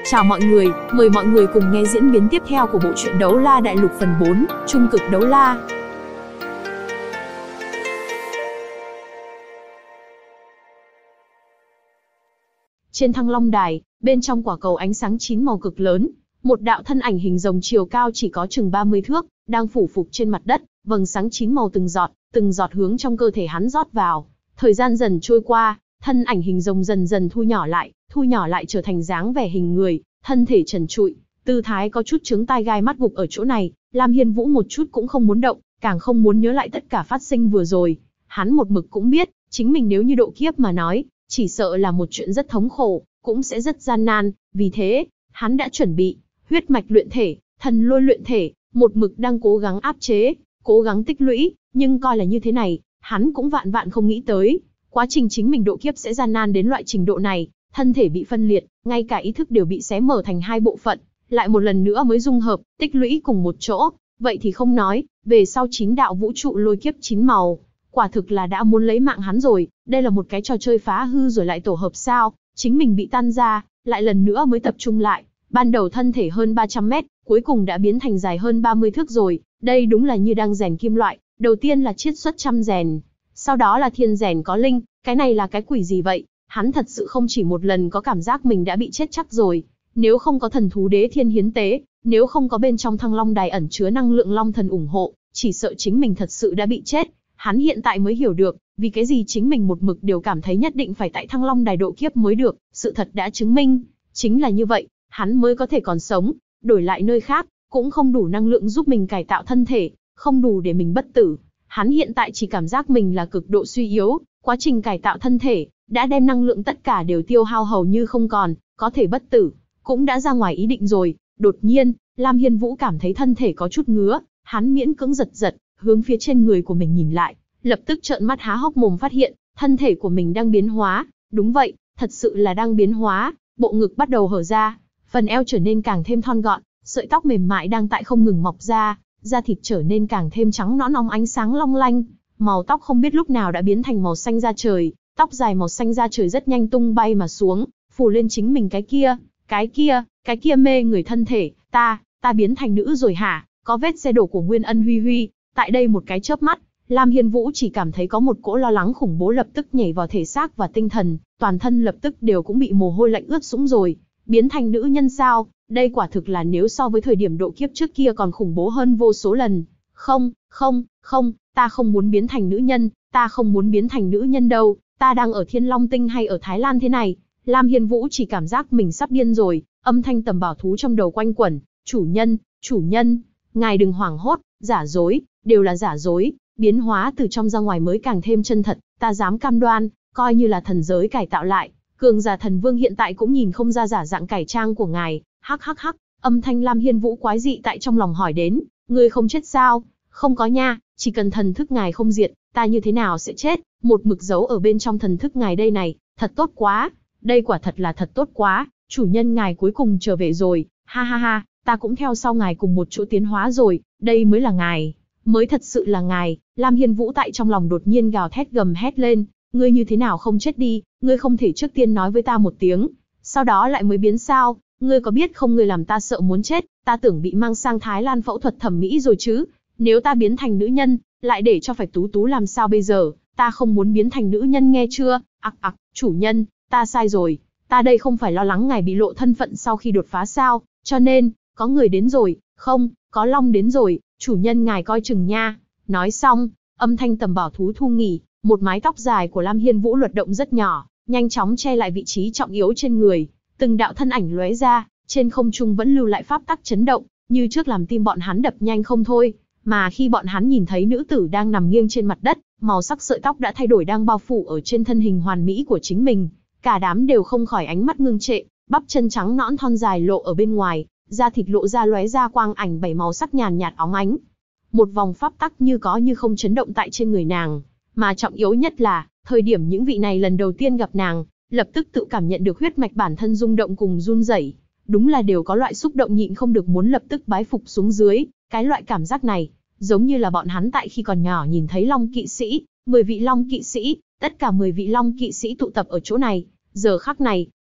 Chào mọi người, mời mọi người cùng nghe diễn biến tiếp theo của bộ truyện Đấu La Đại Lục phần 4, Trung cực đấu la. Trên Thăng Long Đài, bên trong quả cầu ánh sáng 9 màu cực lớn, một đạo thân ảnh hình rồng chiều cao chỉ có chừng 30 thước, đang phủ phục trên mặt đất, vầng sáng 9 màu từng giọt hướng trong cơ thể hắn rót vào. Thời gian dần trôi qua, thân ảnh hình rồng dần dần thu nhỏ lại trở thành dáng vẻ hình người, thân thể trần trụi, tư thái có chút chướng tai gai mắt gục ở chỗ này. Lam Hiên Vũ một chút cũng không muốn động, càng không muốn nhớ lại tất cả phát sinh vừa rồi. Hắn một mực cũng biết, chính mình nếu như độ kiếp mà nói, chỉ sợ là một chuyện rất thống khổ, cũng sẽ rất gian nan. Vì thế, hắn đã chuẩn bị huyết mạch luyện thể, thần lôi luyện thể, một mực đang cố gắng áp chế, cố gắng tích lũy, nhưng coi là như thế này, hắn cũng vạn vạn không nghĩ tới, quá trình chính mình độ kiếp sẽ gian nan đến loại trình độ này, thân thể bị phân liệt, ngay cả ý thức đều bị xé mở thành hai bộ phận, lại một lần nữa mới dung hợp, tích lũy cùng một chỗ. Vậy thì không nói, về sau 9 đạo vũ trụ lôi kiếp 9 màu, quả thực là đã muốn lấy mạng hắn rồi. Đây là một cái trò chơi phá hư rồi lại tổ hợp sao? Chính mình bị tan ra, lại lần nữa mới tập trung lại. Ban đầu thân thể hơn 300 mét, cuối cùng đã biến thành dài hơn 30 thước rồi. Đây đúng là như đang rèn kim loại. Đầu tiên là chiết xuất trăm rèn, sau đó là thiên rèn có linh. Cái này là cái quỷ gì vậy? Hắn thật sự không chỉ một lần có cảm giác mình đã bị chết chắc rồi. Nếu không có thần thú đế thiên hiến tế, nếu không có bên trong Thăng Long Đài ẩn chứa năng lượng long thần ủng hộ, chỉ sợ chính mình thật sự đã bị chết. Hắn hiện tại mới hiểu được, vì cái gì chính mình một mực đều cảm thấy nhất định phải tại Thăng Long Đài độ kiếp mới được. Sự thật đã chứng minh, chính là như vậy, hắn mới có thể còn sống. Đổi lại nơi khác, cũng không đủ năng lượng giúp mình cải tạo thân thể, không đủ để mình bất tử. Hắn hiện tại chỉ cảm giác mình là cực độ suy yếu, quá trình cải tạo thân thể đã đem năng lượng tất cả đều tiêu hao hầu như không còn, có thể bất tử, cũng đã ra ngoài ý định rồi. Đột nhiên, Lam Hiên Vũ cảm thấy thân thể có chút ngứa, hắn miễn cưỡng giật, hướng phía trên người của mình nhìn lại, lập tức trợn mắt há hốc mồm phát hiện, thân thể của mình đang biến hóa. Đúng vậy, thật sự là đang biến hóa, bộ ngực bắt đầu hở ra, phần eo trở nên càng thêm thon gọn, sợi tóc mềm mại đang tại không ngừng mọc ra, da thịt trở nên càng thêm trắng nõn óng ánh sáng long lanh, màu tóc không biết lúc nào đã biến thành màu xanh da trời, tóc dài màu xanh da trời rất nhanh tung bay mà xuống, phủ lên chính mình cái kia mê người thân thể. Ta biến thành nữ rồi hả? Có vết xe đổ của Nguyên Ân Huy Huy. Tại đây một cái chớp mắt, Lam Hiên Vũ chỉ cảm thấy có một cỗ lo lắng khủng bố lập tức nhảy vào thể xác và tinh thần, toàn thân lập tức đều cũng bị mồ hôi lạnh ướt sũng rồi. Biến thành nữ nhân sao? Đây quả thực là nếu so với thời điểm độ kiếp trước kia còn khủng bố hơn vô số lần. Không, ta không muốn biến thành nữ nhân, ta không muốn biến thành nữ nhân đâu, ta đang ở Thiên Long Tinh hay ở Thái Lan thế này? Lam Hiên Vũ chỉ cảm giác mình sắp điên rồi, âm thanh tầm bảo thú trong đầu quanh quẩn, chủ nhân, ngài đừng hoảng hốt, giả dối, đều là giả dối, biến hóa từ trong ra ngoài mới càng thêm chân thật, ta dám cam đoan, coi như là thần giới cải tạo lại, cường giả thần vương hiện tại cũng nhìn không ra giả dạng cải trang của ngài. Hắc, âm thanh Lam Hiên Vũ quái dị tại trong lòng hỏi đến, ngươi không chết sao? Không có nha, chỉ cần thần thức ngài không diệt, ta như thế nào sẽ chết? Một mực giấu ở bên trong thần thức ngài đây này, thật tốt quá, đây quả thật là thật tốt quá, chủ nhân ngài cuối cùng trở về rồi, ha, ta cũng theo sau ngài cùng một chỗ tiến hóa rồi, đây mới là ngài, mới thật sự là ngài. Lam Hiên Vũ tại trong lòng đột nhiên gào thét gầm hét lên, ngươi như thế nào không chết đi, ngươi không thể trước tiên nói với ta một tiếng, sau đó lại mới biến sao? Ngươi có biết không, ngươi làm ta sợ muốn chết, ta tưởng bị mang sang Thái Lan phẫu thuật thẩm mỹ rồi chứ. Nếu ta biến thành nữ nhân, lại để cho phải tú làm sao bây giờ? Ta không muốn biến thành nữ nhân nghe chưa? Chủ nhân, ta sai rồi, ta đây không phải lo lắng ngài bị lộ thân phận sau khi đột phá sao? Cho nên, có người đến rồi, không, có long đến rồi, chủ nhân ngài coi chừng nha. Nói xong, âm thanh tầm bảo thú thu nghỉ, một mái tóc dài của Lam Hiên Vũ luật động rất nhỏ, nhanh chóng che lại vị trí trọng yếu trên người. Từng đạo thân ảnh lóe ra, trên không trung vẫn lưu lại pháp tắc chấn động, như trước làm tim bọn hắn đập nhanh không thôi. Mà khi bọn hắn nhìn thấy nữ tử đang nằm nghiêng trên mặt đất, màu sắc sợi tóc đã thay đổi đang bao phủ ở trên thân hình hoàn mỹ của chính mình, cả đám đều không khỏi ánh mắt ngưng trệ, bắp chân trắng nõn thon dài lộ ở bên ngoài, da thịt lộ ra lóe ra quang ảnh 7 màu sắc nhàn nhạt óng ánh. Một vòng pháp tắc như có như không chấn động tại trên người nàng, mà trọng yếu nhất là, thời điểm những vị này lần đầu tiên gặp nàng, lập tức tự cảm nhận được huyết mạch bản thân rung động cùng run rẩy, đúng là đều có loại xúc động nhịn không được muốn lập tức bái phục xuống dưới. Cái loại cảm giác này, giống như là bọn hắn tại khi còn nhỏ nhìn thấy Long kỵ sĩ, 10 vị Long kỵ sĩ, tất cả 10 vị Long kỵ sĩ tụ tập ở chỗ này, giờ khắc này,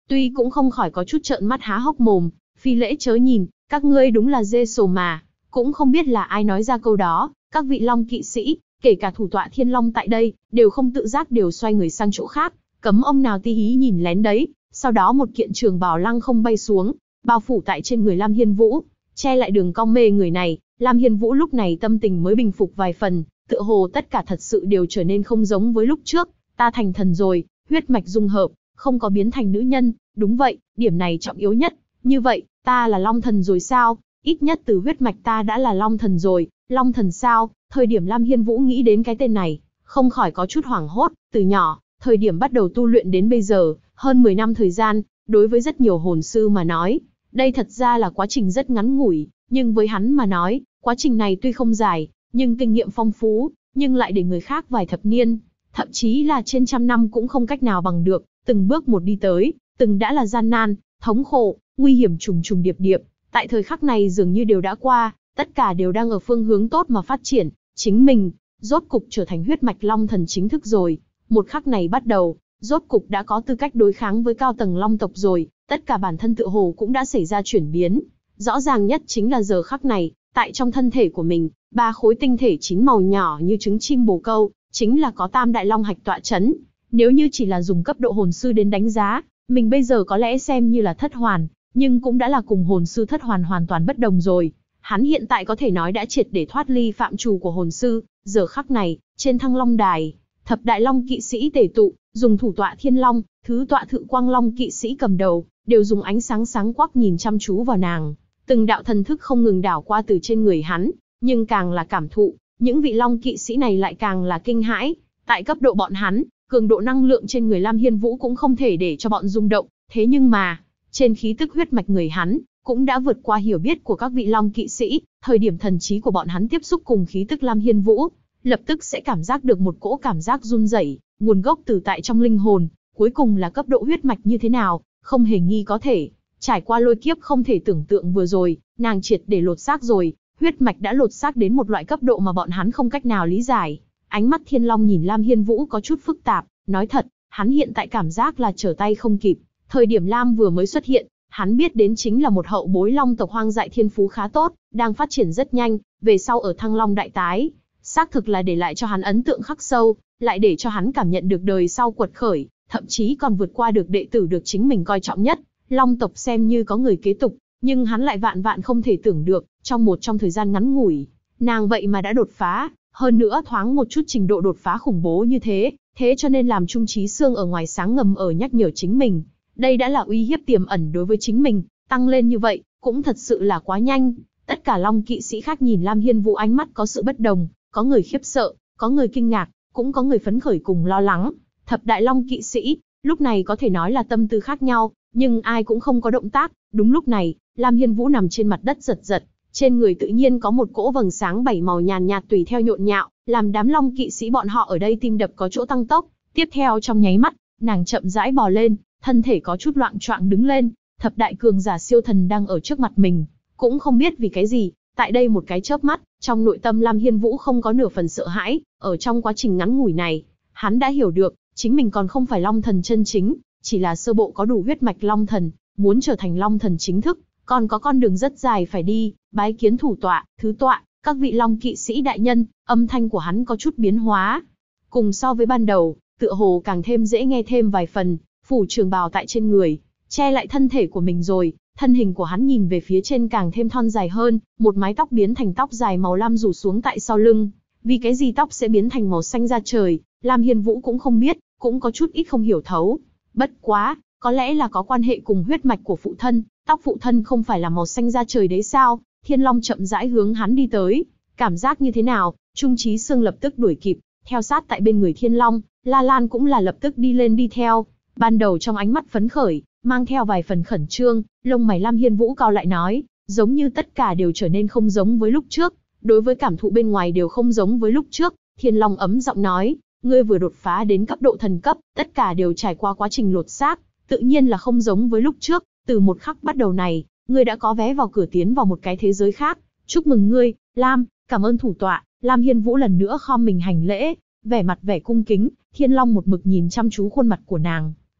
Tuy cũng không khỏi có chút trợn mắt há hốc mồm, phi lễ chớ nhìn, các ngươi đúng là dê sồ mà. Cũng không biết là ai nói ra câu đó, các vị long kỵ sĩ, kể cả thủ tọa Thiên Long tại đây, đều không tự giác đều xoay người sang chỗ khác, cấm ông nào tí hí nhìn lén đấy. Sau đó một kiện trường bào lăng không bay xuống, bao phủ tại trên người Lam Hiên Vũ, che lại đường cong mê người này. Lam Hiên Vũ lúc này tâm tình mới bình phục vài phần, tựa hồ tất cả thật sự đều trở nên không giống với lúc trước. Ta thành thần rồi, huyết mạch dung hợp, không có biến thành nữ nhân, đúng vậy, điểm này trọng yếu nhất. Như vậy, ta là Long Thần rồi sao? Ít nhất từ huyết mạch ta đã là Long Thần rồi. Long Thần sao? Thời điểm Lam Hiên Vũ nghĩ đến cái tên này, không khỏi có chút hoảng hốt. Từ nhỏ, thời điểm bắt đầu tu luyện đến bây giờ, hơn 10 năm thời gian, đối với rất nhiều hồn sư mà nói, đây thật ra là quá trình rất ngắn ngủi, nhưng với hắn mà nói, quá trình này tuy không dài, nhưng kinh nghiệm phong phú, nhưng lại để người khác vài thập niên, thậm chí là trên trăm năm cũng không cách nào bằng được, từng bước một đi tới, từng đã là gian nan, thống khổ, nguy hiểm trùng trùng điệp điệp, tại thời khắc này dường như đều đã qua, tất cả đều đang ở phương hướng tốt mà phát triển, chính mình, rốt cục trở thành huyết mạch Long Thần chính thức rồi. Một khắc này bắt đầu, rốt cục đã có tư cách đối kháng với cao tầng Long tộc rồi, tất cả bản thân tựa hồ cũng đã xảy ra chuyển biến. Rõ ràng nhất chính là giờ khắc này, tại trong thân thể của mình, 3 khối tinh thể 9 màu nhỏ như trứng chim bồ câu, chính là có Tam Đại Long Hạch tọa chấn. Nếu như chỉ là dùng cấp độ hồn sư đến đánh giá, mình bây giờ có lẽ xem như là thất hoàn, nhưng cũng đã là cùng hồn sư thất hoàn hoàn toàn bất đồng rồi. Hắn hiện tại có thể nói đã triệt để thoát ly phạm trù của hồn sư. Giờ khắc này, trên Thăng Long Đài, thập đại long kỵ sĩ tề tụ, dùng thủ tọa Thiên Long, thứ tọa Thự Quang Long kỵ sĩ cầm đầu, đều dùng ánh sáng sáng quắc nhìn chăm chú vào nàng. Từng đạo thần thức không ngừng đảo qua từ trên người hắn, nhưng càng là cảm thụ, những vị long kỵ sĩ này lại càng là kinh hãi. Tại cấp độ bọn hắn, cường độ năng lượng trên người Lam Hiên Vũ cũng không thể để cho bọn rung động, thế nhưng mà, trên khí tức huyết mạch người hắn, cũng đã vượt qua hiểu biết của các vị long kỵ sĩ. Thời điểm thần trí của bọn hắn tiếp xúc cùng khí tức Lam Hiên Vũ, lập tức sẽ cảm giác được một cỗ cảm giác run rẩy, nguồn gốc từ tại trong linh hồn, cuối cùng là cấp độ huyết mạch như thế nào, không hề nghi có thể. Trải qua lôi kiếp không thể tưởng tượng vừa rồi, nàng triệt để lột xác rồi, huyết mạch đã lột xác đến một loại cấp độ mà bọn hắn không cách nào lý giải. Ánh mắt Thiên Long nhìn Lam Hiên Vũ có chút phức tạp, nói thật, hắn hiện tại cảm giác là trở tay không kịp. Thời điểm Lam vừa mới xuất hiện, hắn biết đến chính là một hậu bối long tộc hoang dại thiên phú khá tốt, đang phát triển rất nhanh, về sau ở Thăng Long đại tái, xác thực là để lại cho hắn ấn tượng khắc sâu, lại để cho hắn cảm nhận được đời sau quật khởi, thậm chí còn vượt qua được đệ tử được chính mình coi trọng nhất. Long tộc xem như có người kế tục, nhưng hắn lại vạn vạn không thể tưởng được, trong thời gian ngắn ngủi, nàng vậy mà đã đột phá, hơn nữa thoáng một chút trình độ đột phá khủng bố như thế, thế cho nên làm Trung Trí Xương ở ngoài sáng ngầm ở nhắc nhở chính mình, đây đã là uy hiếp tiềm ẩn đối với chính mình, tăng lên như vậy, cũng thật sự là quá nhanh. Tất cả long kỵ sĩ khác nhìn Lam Hiên Vũ ánh mắt có sự bất đồng, có người khiếp sợ, có người kinh ngạc, cũng có người phấn khởi cùng lo lắng. Thập đại long kỵ sĩ, lúc này có thể nói là tâm tư khác nhau, nhưng ai cũng không có động tác. Đúng lúc này, Lam Hiên Vũ nằm trên mặt đất giật giật, trên người tự nhiên có một cỗ vầng sáng 7 màu nhàn nhạt tùy theo nhộn nhạo, làm đám long kỵ sĩ bọn họ ở đây tim đập có chỗ tăng tốc. Tiếp theo trong nháy mắt, nàng chậm rãi bò lên, thân thể có chút loạng choạng đứng lên. Thập đại cường giả siêu thần đang ở trước mặt mình, cũng không biết vì cái gì, tại đây một cái chớp mắt, trong nội tâm Lam Hiên Vũ không có nửa phần sợ hãi. Ở trong quá trình ngắn ngủi này, hắn đã hiểu được, chính mình còn không phải long thần chân chính, chỉ là sơ bộ có đủ huyết mạch long thần, muốn trở thành long thần chính thức, còn có con đường rất dài phải đi. Bái kiến thủ tọa, thứ tọa, các vị long kỵ sĩ đại nhân. Âm thanh của hắn có chút biến hóa, cùng so với ban đầu, tựa hồ càng thêm dễ nghe thêm vài phần. Phủ trường bào tại trên người, che lại thân thể của mình rồi, thân hình của hắn nhìn về phía trên càng thêm thon dài hơn, một mái tóc biến thành tóc dài màu lam rủ xuống tại sau lưng. Vì cái gì tóc sẽ biến thành màu xanh da trời, Lam Hiên Vũ cũng không biết, cũng có chút ít không hiểu thấu. Bất quá, có lẽ là có quan hệ cùng huyết mạch của phụ thân, tóc phụ thân không phải là màu xanh da trời đấy sao? Thiên Long chậm rãi hướng hắn đi tới, cảm giác như thế nào? Trung Trí Xương lập tức đuổi kịp, theo sát tại bên người Thiên Long, La Lan cũng là lập tức đi lên đi theo. Ban đầu trong ánh mắt phấn khởi, mang theo vài phần khẩn trương, lông mày Lam Hiên Vũ cau lại nói, giống như tất cả đều trở nên không giống với lúc trước, đối với cảm thụ bên ngoài đều không giống với lúc trước. Thiên Long ấm giọng nói, ngươi vừa đột phá đến cấp độ thần cấp, tất cả đều trải qua quá trình lột xác, tự nhiên là không giống với lúc trước. Từ một khắc bắt đầu này, ngươi đã có vé vào cửa tiến vào một cái thế giới khác. Chúc mừng ngươi, Lam, cảm ơn thủ tọa. Lam Hiên Vũ lần nữa khom mình hành lễ, vẻ mặt vẻ cung kính. Thiên Long một mực nhìn chăm chú khuôn mặt của nàng,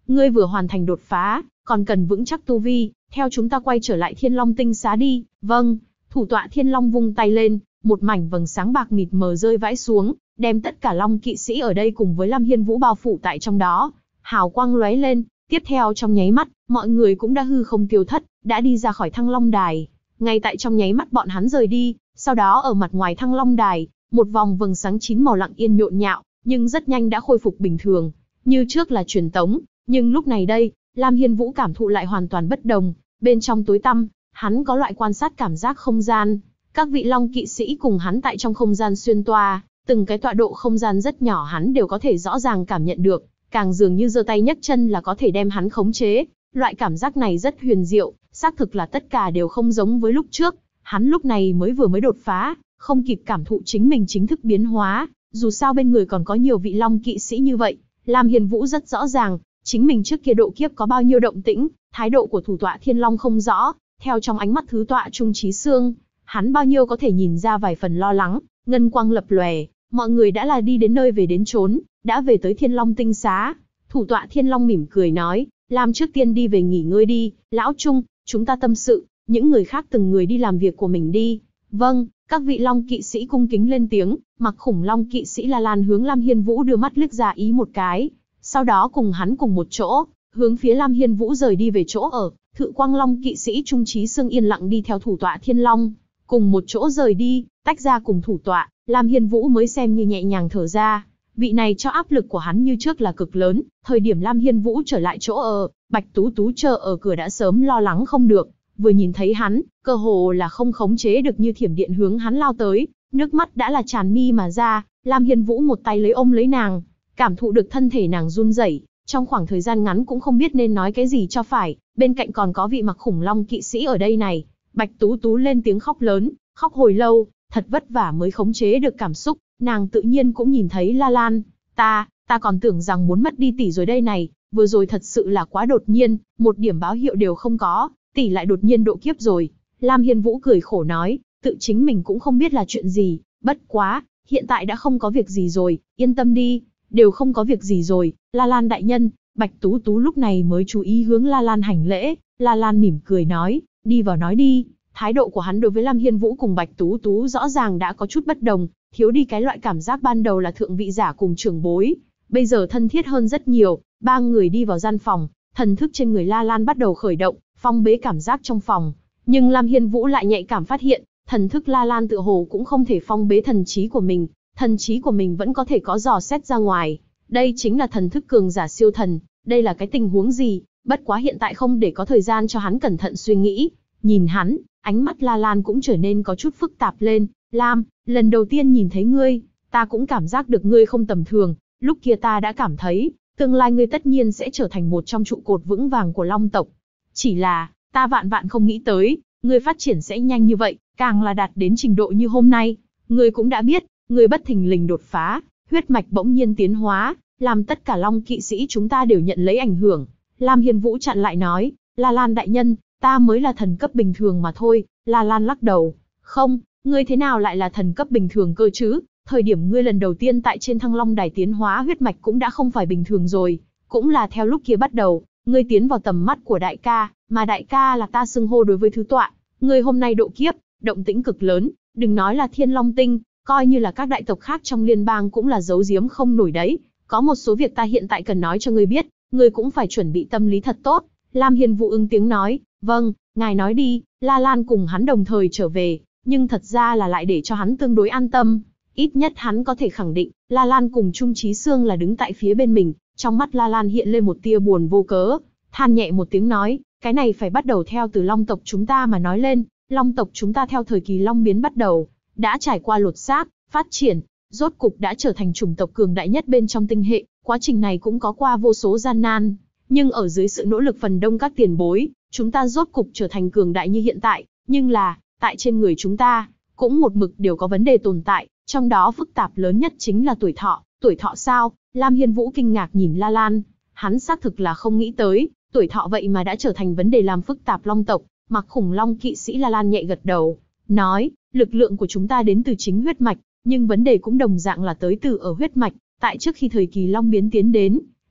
Ngươi vừa hoàn thành đột phá, còn cần vững chắc tu vi, theo chúng ta quay trở lại Thiên Long Tinh Xá đi. Vâng. Thủ tọa Thiên Long vung tay lên, một mảnh vầng sáng bạc mịt mờ rơi vãi xuống, đem tất cả Long kỵ sĩ ở đây cùng với Lam Hiên Vũ bao phủ tại trong đó. Hào quang lóe lên, tiếp theo trong nháy mắt, mọi người cũng đã hư không tiêu thất, đã đi ra khỏi Thăng Long Đài. Ngay tại trong nháy mắt bọn hắn rời đi, sau đó ở mặt ngoài Thăng Long Đài, một vòng vầng sáng chín màu lặng yên nhộn nhạo, nhưng rất nhanh đã khôi phục bình thường. Như trước là truyền tống, nhưng lúc này đây, Lam Hiên Vũ cảm thụ lại hoàn toàn bất đồng. Bên trong tối tăm, hắn có loại quan sát cảm giác không gian. Các vị Long kỵ sĩ cùng hắn tại trong không gian xuyên toa, từng cái tọa độ không gian rất nhỏ hắn đều có thể rõ ràng cảm nhận được, càng dường như giơ tay nhấc chân là có thể đem hắn khống chế. Loại cảm giác này rất huyền diệu, xác thực là tất cả đều không giống với lúc trước. Hắn lúc này mới đột phá, không kịp cảm thụ chính mình chính thức biến hóa, dù sao bên người còn có nhiều vị Long kỵ sĩ như vậy. Lam Hiên Vũ rất rõ ràng, chính mình trước kia độ kiếp có bao nhiêu động tĩnh, thái độ của thủ tọa Thiên Long không rõ, theo trong ánh mắt thứ tọa Trung Chí Xương, hắn bao nhiêu có thể nhìn ra vài phần lo lắng, ngân quang lập lòe, mọi người đã là đi đến nơi về đến chốn, đã về tới Thiên Long Tinh Xá. Thủ tọa Thiên Long mỉm cười nói, Lam trước tiên đi về nghỉ ngơi đi, lão Trung, chúng ta tâm sự, những người khác từng người đi làm việc của mình đi. Vâng. Các vị Long kỵ sĩ cung kính lên tiếng, Mặc Khủng Long kỵ sĩ La Lan hướng Lam Hiên Vũ đưa mắt liếc ra ý một cái, sau đó cùng hắn cùng một chỗ, hướng phía Lam Hiên Vũ rời đi về chỗ ở. Thự Quang Long kỵ sĩ Trung Chí Xương yên lặng đi theo thủ tọa Thiên Long, cùng một chỗ rời đi, tách ra cùng thủ tọa. Lam Hiên Vũ mới xem như nhẹ nhàng thở ra. Vị này cho áp lực của hắn như trước là cực lớn. Thời điểm Lam Hiên Vũ trở lại chỗ ở, Bạch Tú Tú chờ ở cửa đã sớm lo lắng không được. Vừa nhìn thấy hắn, cơ hồ là không khống chế được như thiểm điện hướng hắn lao tới, nước mắt đã là tràn mi mà ra. Lam Hiên Vũ một tay lấy ôm lấy nàng, cảm thụ được thân thể nàng run rẩy, trong khoảng thời gian ngắn cũng không biết nên nói cái gì cho phải. Bên cạnh còn có vị Mặc Khủng Long kỵ sĩ ở đây này. Bạch Tú Tú lên tiếng khóc lớn, khóc hồi lâu, thật vất vả mới khống chế được cảm xúc. Nàng tự nhiên cũng nhìn thấy La Lan, ta còn tưởng rằng muốn mất đi tỷ rồi đây này, vừa rồi thật sự là quá đột nhiên, một điểm báo hiệu đều không có. Tỷ lại đột nhiên độ kiếp rồi. Lam Hiên Vũ cười khổ nói, tự chính mình cũng không biết là chuyện gì, bất quá, hiện tại đã không có việc gì rồi, yên tâm đi, đều không có việc gì rồi. La Lan đại nhân. Bạch Tú Tú lúc này mới chú ý hướng La Lan hành lễ. La Lan mỉm cười nói, đi vào nói đi. Thái độ của hắn đối với Lam Hiên Vũ cùng Bạch Tú Tú rõ ràng đã có chút bất đồng, thiếu đi cái loại cảm giác ban đầu là thượng vị giả cùng trưởng bối, bây giờ thân thiết hơn rất nhiều. Ba người đi vào gian phòng, thần thức trên người La Lan bắt đầu khởi động, phong bế cảm giác trong phòng. Nhưng Lam Hiên Vũ lại nhạy cảm phát hiện, thần thức La Lan tựa hồ cũng không thể phong bế thần trí của mình, thần trí của mình vẫn có thể có dò xét ra ngoài. Đây chính là thần thức cường giả siêu thần, đây là cái tình huống gì? Bất quá hiện tại không để có thời gian cho hắn cẩn thận suy nghĩ. Nhìn hắn, ánh mắt La Lan cũng trở nên có chút phức tạp lên. Lam, lần đầu tiên nhìn thấy ngươi, ta cũng cảm giác được ngươi không tầm thường. Lúc kia ta đã cảm thấy, tương lai ngươi tất nhiên sẽ trở thành một trong trụ cột vững vàng của Long tộc. Chỉ là, ta vạn vạn không nghĩ tới, ngươi phát triển sẽ nhanh như vậy, càng là đạt đến trình độ như hôm nay. Ngươi cũng đã biết, ngươi bất thình lình đột phá, huyết mạch bỗng nhiên tiến hóa, làm tất cả Long kỵ sĩ chúng ta đều nhận lấy ảnh hưởng. Lam Hiên Vũ chặn lại nói, La Lan đại nhân, ta mới là thần cấp bình thường mà thôi. La Lan lắc đầu, không, ngươi thế nào lại là thần cấp bình thường cơ chứ? Thời điểm ngươi lần đầu tiên tại trên Thăng Long Đài tiến hóa huyết mạch cũng đã không phải bình thường rồi, cũng là theo lúc kia bắt đầu, ngươi tiến vào tầm mắt của đại ca, mà đại ca là ta xưng hô đối với thứ tọa. Ngươi hôm nay độ kiếp, động tĩnh cực lớn, đừng nói là Thiên Long Tinh, coi như là các đại tộc khác trong liên bang cũng là giấu giếm không nổi đấy. Có một số việc ta hiện tại cần nói cho ngươi biết, ngươi cũng phải chuẩn bị tâm lý thật tốt. Lam Hiên Vũ ứng tiếng nói, vâng, ngài nói đi. La Lan cùng hắn đồng thời trở về, nhưng thật ra là lại để cho hắn tương đối an tâm. Ít nhất hắn có thể khẳng định, La Lan cùng Trung Chí Xương là đứng tại phía bên mình. Trong mắt La Lan hiện lên một tia buồn vô cớ, than nhẹ một tiếng nói, cái này phải bắt đầu theo từ Long tộc chúng ta mà nói lên. Long tộc chúng ta theo thời kỳ Long biến bắt đầu, đã trải qua lột xác, phát triển, rốt cục đã trở thành chủng tộc cường đại nhất bên trong tinh hệ. Quá trình này cũng có qua vô số gian nan, nhưng ở dưới sự nỗ lực phần đông các tiền bối, chúng ta rốt cục trở thành cường đại như hiện tại. Nhưng là, tại trên người chúng ta, cũng một mực đều có vấn đề tồn tại, trong đó phức tạp lớn nhất chính là tuổi thọ. Tuổi thọ sao? Lam Hiên Vũ kinh ngạc nhìn La Lan, hắn xác thực là không nghĩ tới, tuổi thọ vậy mà đã trở thành vấn đề làm phức tạp Long tộc. Mặc Khủng Long kỵ sĩ La Lan nhẹ gật đầu, nói, lực lượng của chúng ta đến từ chính huyết mạch, nhưng vấn đề cũng đồng dạng là tới từ ở huyết mạch. Tại trước khi thời kỳ Long biến tiến đến,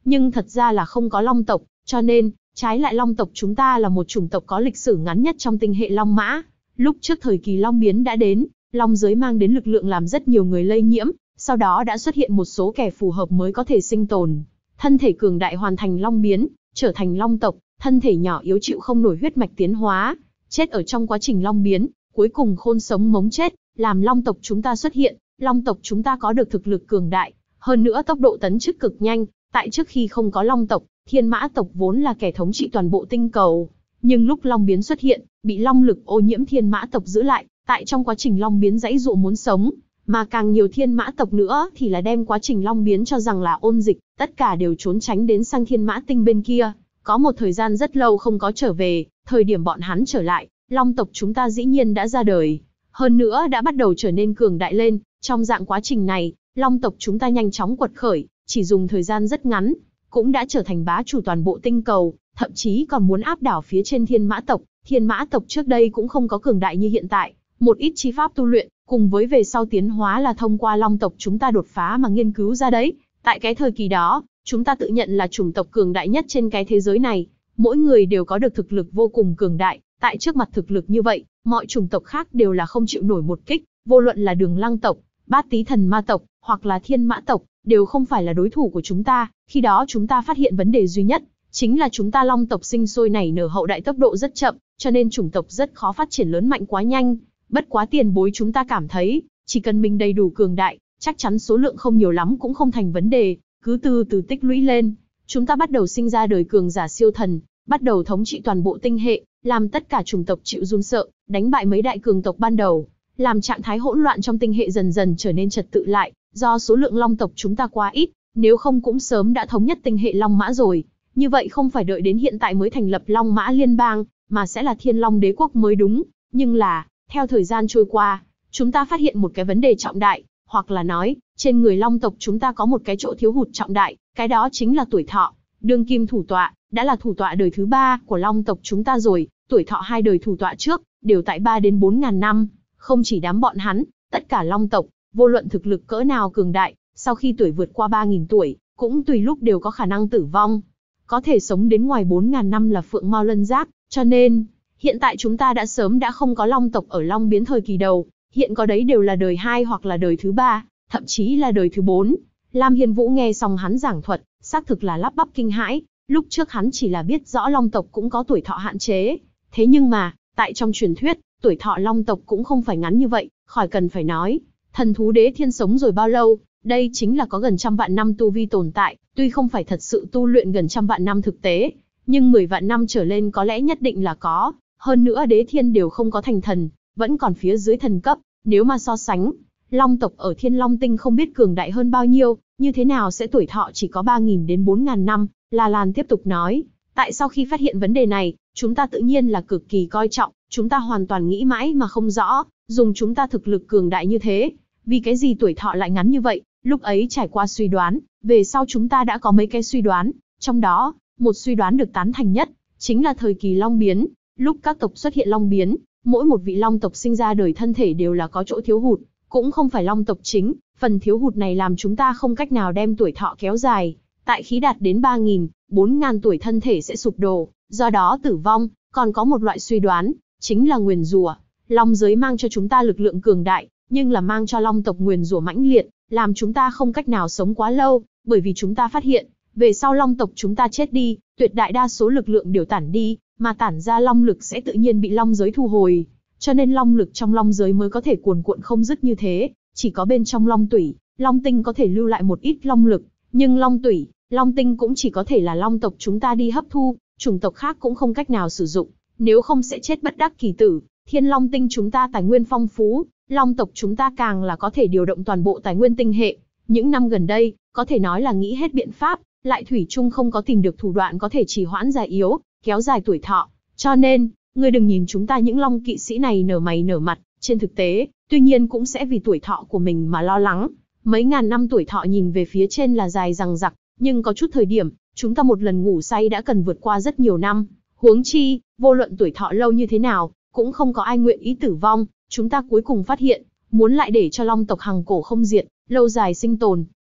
Nhưng thật ra là không có long tộc, cho nên, trái lại long tộc chúng ta là một chủng tộc có lịch sử ngắn nhất trong tinh hệ Long Mã. Lúc trước thời kỳ long biến đã đến, long giới mang đến lực lượng làm rất nhiều người lây nhiễm, sau đó đã xuất hiện một số kẻ phù hợp mới có thể sinh tồn. Thân thể cường đại hoàn thành long biến, trở thành long tộc, thân thể nhỏ yếu chịu không nổi huyết mạch tiến hóa, chết ở trong quá trình long biến, cuối cùng khôn sống mống chết, làm long tộc chúng ta xuất hiện. Long tộc chúng ta có được thực lực cường đại, hơn nữa tốc độ tấn chức cực nhanh. Tại trước khi không có long tộc, Thiên Mã tộc vốn là kẻ thống trị toàn bộ tinh cầu. Nhưng lúc long biến xuất hiện, bị long lực ô nhiễm Thiên Mã tộc giữ lại, tại trong quá trình long biến giãy giụa muốn sống. Mà càng nhiều Thiên Mã tộc nữa thì là đem quá trình long biến cho rằng là ôn dịch, tất cả đều trốn tránh đến sang Thiên Mã tinh bên kia. Có một thời gian rất lâu không có trở về, thời điểm bọn hắn trở lại, long tộc chúng ta dĩ nhiên đã ra đời. Hơn nữa đã bắt đầu trở nên cường đại lên, trong dạng quá trình này, long tộc chúng ta nhanh chóng quật khởi, chỉ dùng thời gian rất ngắn, cũng đã trở thành bá chủ toàn bộ tinh cầu, thậm chí còn muốn áp đảo phía trên Thiên Mã tộc. Thiên Mã tộc trước đây cũng không có cường đại như hiện tại, một ít chi pháp tu luyện, cùng với về sau tiến hóa là thông qua long tộc chúng ta đột phá mà nghiên cứu ra đấy. Tại cái thời kỳ đó, chúng ta tự nhận là chủng tộc cường đại nhất trên cái thế giới này, mỗi người đều có được thực lực vô cùng cường đại, tại trước mặt thực lực như vậy, mọi chủng tộc khác đều là không chịu nổi một kích, vô luận là Đường Lăng tộc, Bát Tý Thần Ma tộc, hoặc là Thiên Mã tộc, đều không phải là đối thủ của chúng ta. Khi đó chúng ta phát hiện vấn đề duy nhất, chính là chúng ta long tộc sinh sôi nảy nở hậu đại tốc độ rất chậm, cho nên chủng tộc rất khó phát triển lớn mạnh quá nhanh. Bất quá tiền bối chúng ta cảm thấy, chỉ cần mình đầy đủ cường đại, chắc chắn số lượng không nhiều lắm cũng không thành vấn đề, cứ từ từ tích lũy lên. Chúng ta bắt đầu sinh ra đời cường giả siêu thần, bắt đầu thống trị toàn bộ tinh hệ, làm tất cả chủng tộc chịu run sợ, đánh bại mấy đại cường tộc ban đầu, làm trạng thái hỗn loạn trong tinh hệ dần dần trở nên trật tự lại. Do số lượng long tộc chúng ta quá ít, nếu không cũng sớm đã thống nhất tinh hệ Long Mã rồi. Như vậy không phải đợi đến hiện tại mới thành lập Long Mã Liên bang, mà sẽ là Thiên Long Đế quốc mới đúng. Nhưng là, theo thời gian trôi qua, chúng ta phát hiện một cái vấn đề trọng đại, hoặc là nói, trên người long tộc chúng ta có một cái chỗ thiếu hụt trọng đại, cái đó chính là tuổi thọ. Đương kim thủ tọa, đã là thủ tọa đời thứ 3 của long tộc chúng ta rồi, tuổi thọ hai đời thủ tọa trước, đều tại 3 đến 4 ngàn năm. Không chỉ đám bọn hắn, tất cả long tộc, vô luận thực lực cỡ nào cường đại, sau khi tuổi vượt qua 3.000 tuổi, cũng tùy lúc đều có khả năng tử vong. Có thể sống đến ngoài 4.000 năm là phượng mao lân giác, cho nên, hiện tại chúng ta đã sớm đã không có long tộc ở long biến thời kỳ đầu, hiện có đấy đều là đời 2 hoặc là đời thứ 3, thậm chí là đời thứ 4. Lam Hiên Vũ nghe xong hắn giảng thuật, xác thực là lắp bắp kinh hãi, lúc trước hắn chỉ là biết rõ long tộc cũng có tuổi thọ hạn chế. Thế nhưng mà, tại trong truyền thuyết, tuổi thọ long tộc cũng không phải ngắn như vậy, khỏi cần phải nói. Thần thú đế thiên sống rồi bao lâu, đây chính là có gần trăm vạn năm tu vi tồn tại, tuy không phải thật sự tu luyện gần trăm vạn năm thực tế, nhưng 10 vạn năm trở lên có lẽ nhất định là có. Hơn nữa đế thiên đều không có thành thần, vẫn còn phía dưới thần cấp, nếu mà so sánh, long tộc ở Thiên Long Tinh không biết cường đại hơn bao nhiêu, như thế nào sẽ tuổi thọ chỉ có 3.000 đến 4.000 năm, La Lan tiếp tục nói. Tại sau khi phát hiện vấn đề này, chúng ta tự nhiên là cực kỳ coi trọng, chúng ta hoàn toàn nghĩ mãi mà không rõ, dùng chúng ta thực lực cường đại như thế, vì cái gì tuổi thọ lại ngắn như vậy. Lúc ấy trải qua suy đoán, về sau chúng ta đã có mấy cái suy đoán, trong đó, một suy đoán được tán thành nhất, chính là thời kỳ long biến. Lúc các tộc xuất hiện long biến, mỗi một vị long tộc sinh ra đời thân thể đều là có chỗ thiếu hụt, cũng không phải long tộc chính, phần thiếu hụt này làm chúng ta không cách nào đem tuổi thọ kéo dài. Tại khi đạt đến 3.000, 4.000 tuổi thân thể sẽ sụp đổ, do đó tử vong. Còn có một loại suy đoán, chính là nguyền rủa. Long giới mang cho chúng ta lực lượng cường đại, nhưng là mang cho long tộc nguyền rủa mãnh liệt, làm chúng ta không cách nào sống quá lâu, bởi vì chúng ta phát hiện, về sau long tộc chúng ta chết đi, tuyệt đại đa số lực lượng đều tản đi, mà tản ra long lực sẽ tự nhiên bị long giới thu hồi. Cho nên long lực trong long giới mới có thể cuồn cuộn không dứt như thế, chỉ có bên trong long tủy, long tinh có thể lưu lại một ít long lực, nhưng long tủy, long tinh cũng chỉ có thể là long tộc chúng ta đi hấp thu, chủng tộc khác cũng không cách nào sử dụng, nếu không sẽ chết bất đắc kỳ tử. Thiên Long Tinh chúng ta tài nguyên phong phú, long tộc chúng ta càng là có thể điều động toàn bộ tài nguyên tinh hệ. Những năm gần đây, có thể nói là nghĩ hết biện pháp, lại thủy chung không có tìm được thủ đoạn có thể trì hoãn già yếu, kéo dài tuổi thọ. Cho nên, ngươi đừng nhìn chúng ta những long kỵ sĩ này nở mày nở mặt, trên thực tế, tuy nhiên cũng sẽ vì tuổi thọ của mình mà lo lắng. Mấy ngàn năm tuổi thọ nhìn về phía trên là dài dằng dặc, nhưng có chút thời điểm, chúng ta một lần ngủ say đã cần vượt qua rất nhiều năm. Huống chi, vô luận tuổi thọ lâu như thế nào, cũng không có ai nguyện ý tử vong. Chúng ta cuối cùng phát hiện, muốn lại để cho long tộc hằng cổ không diệt, lâu dài sinh tồn,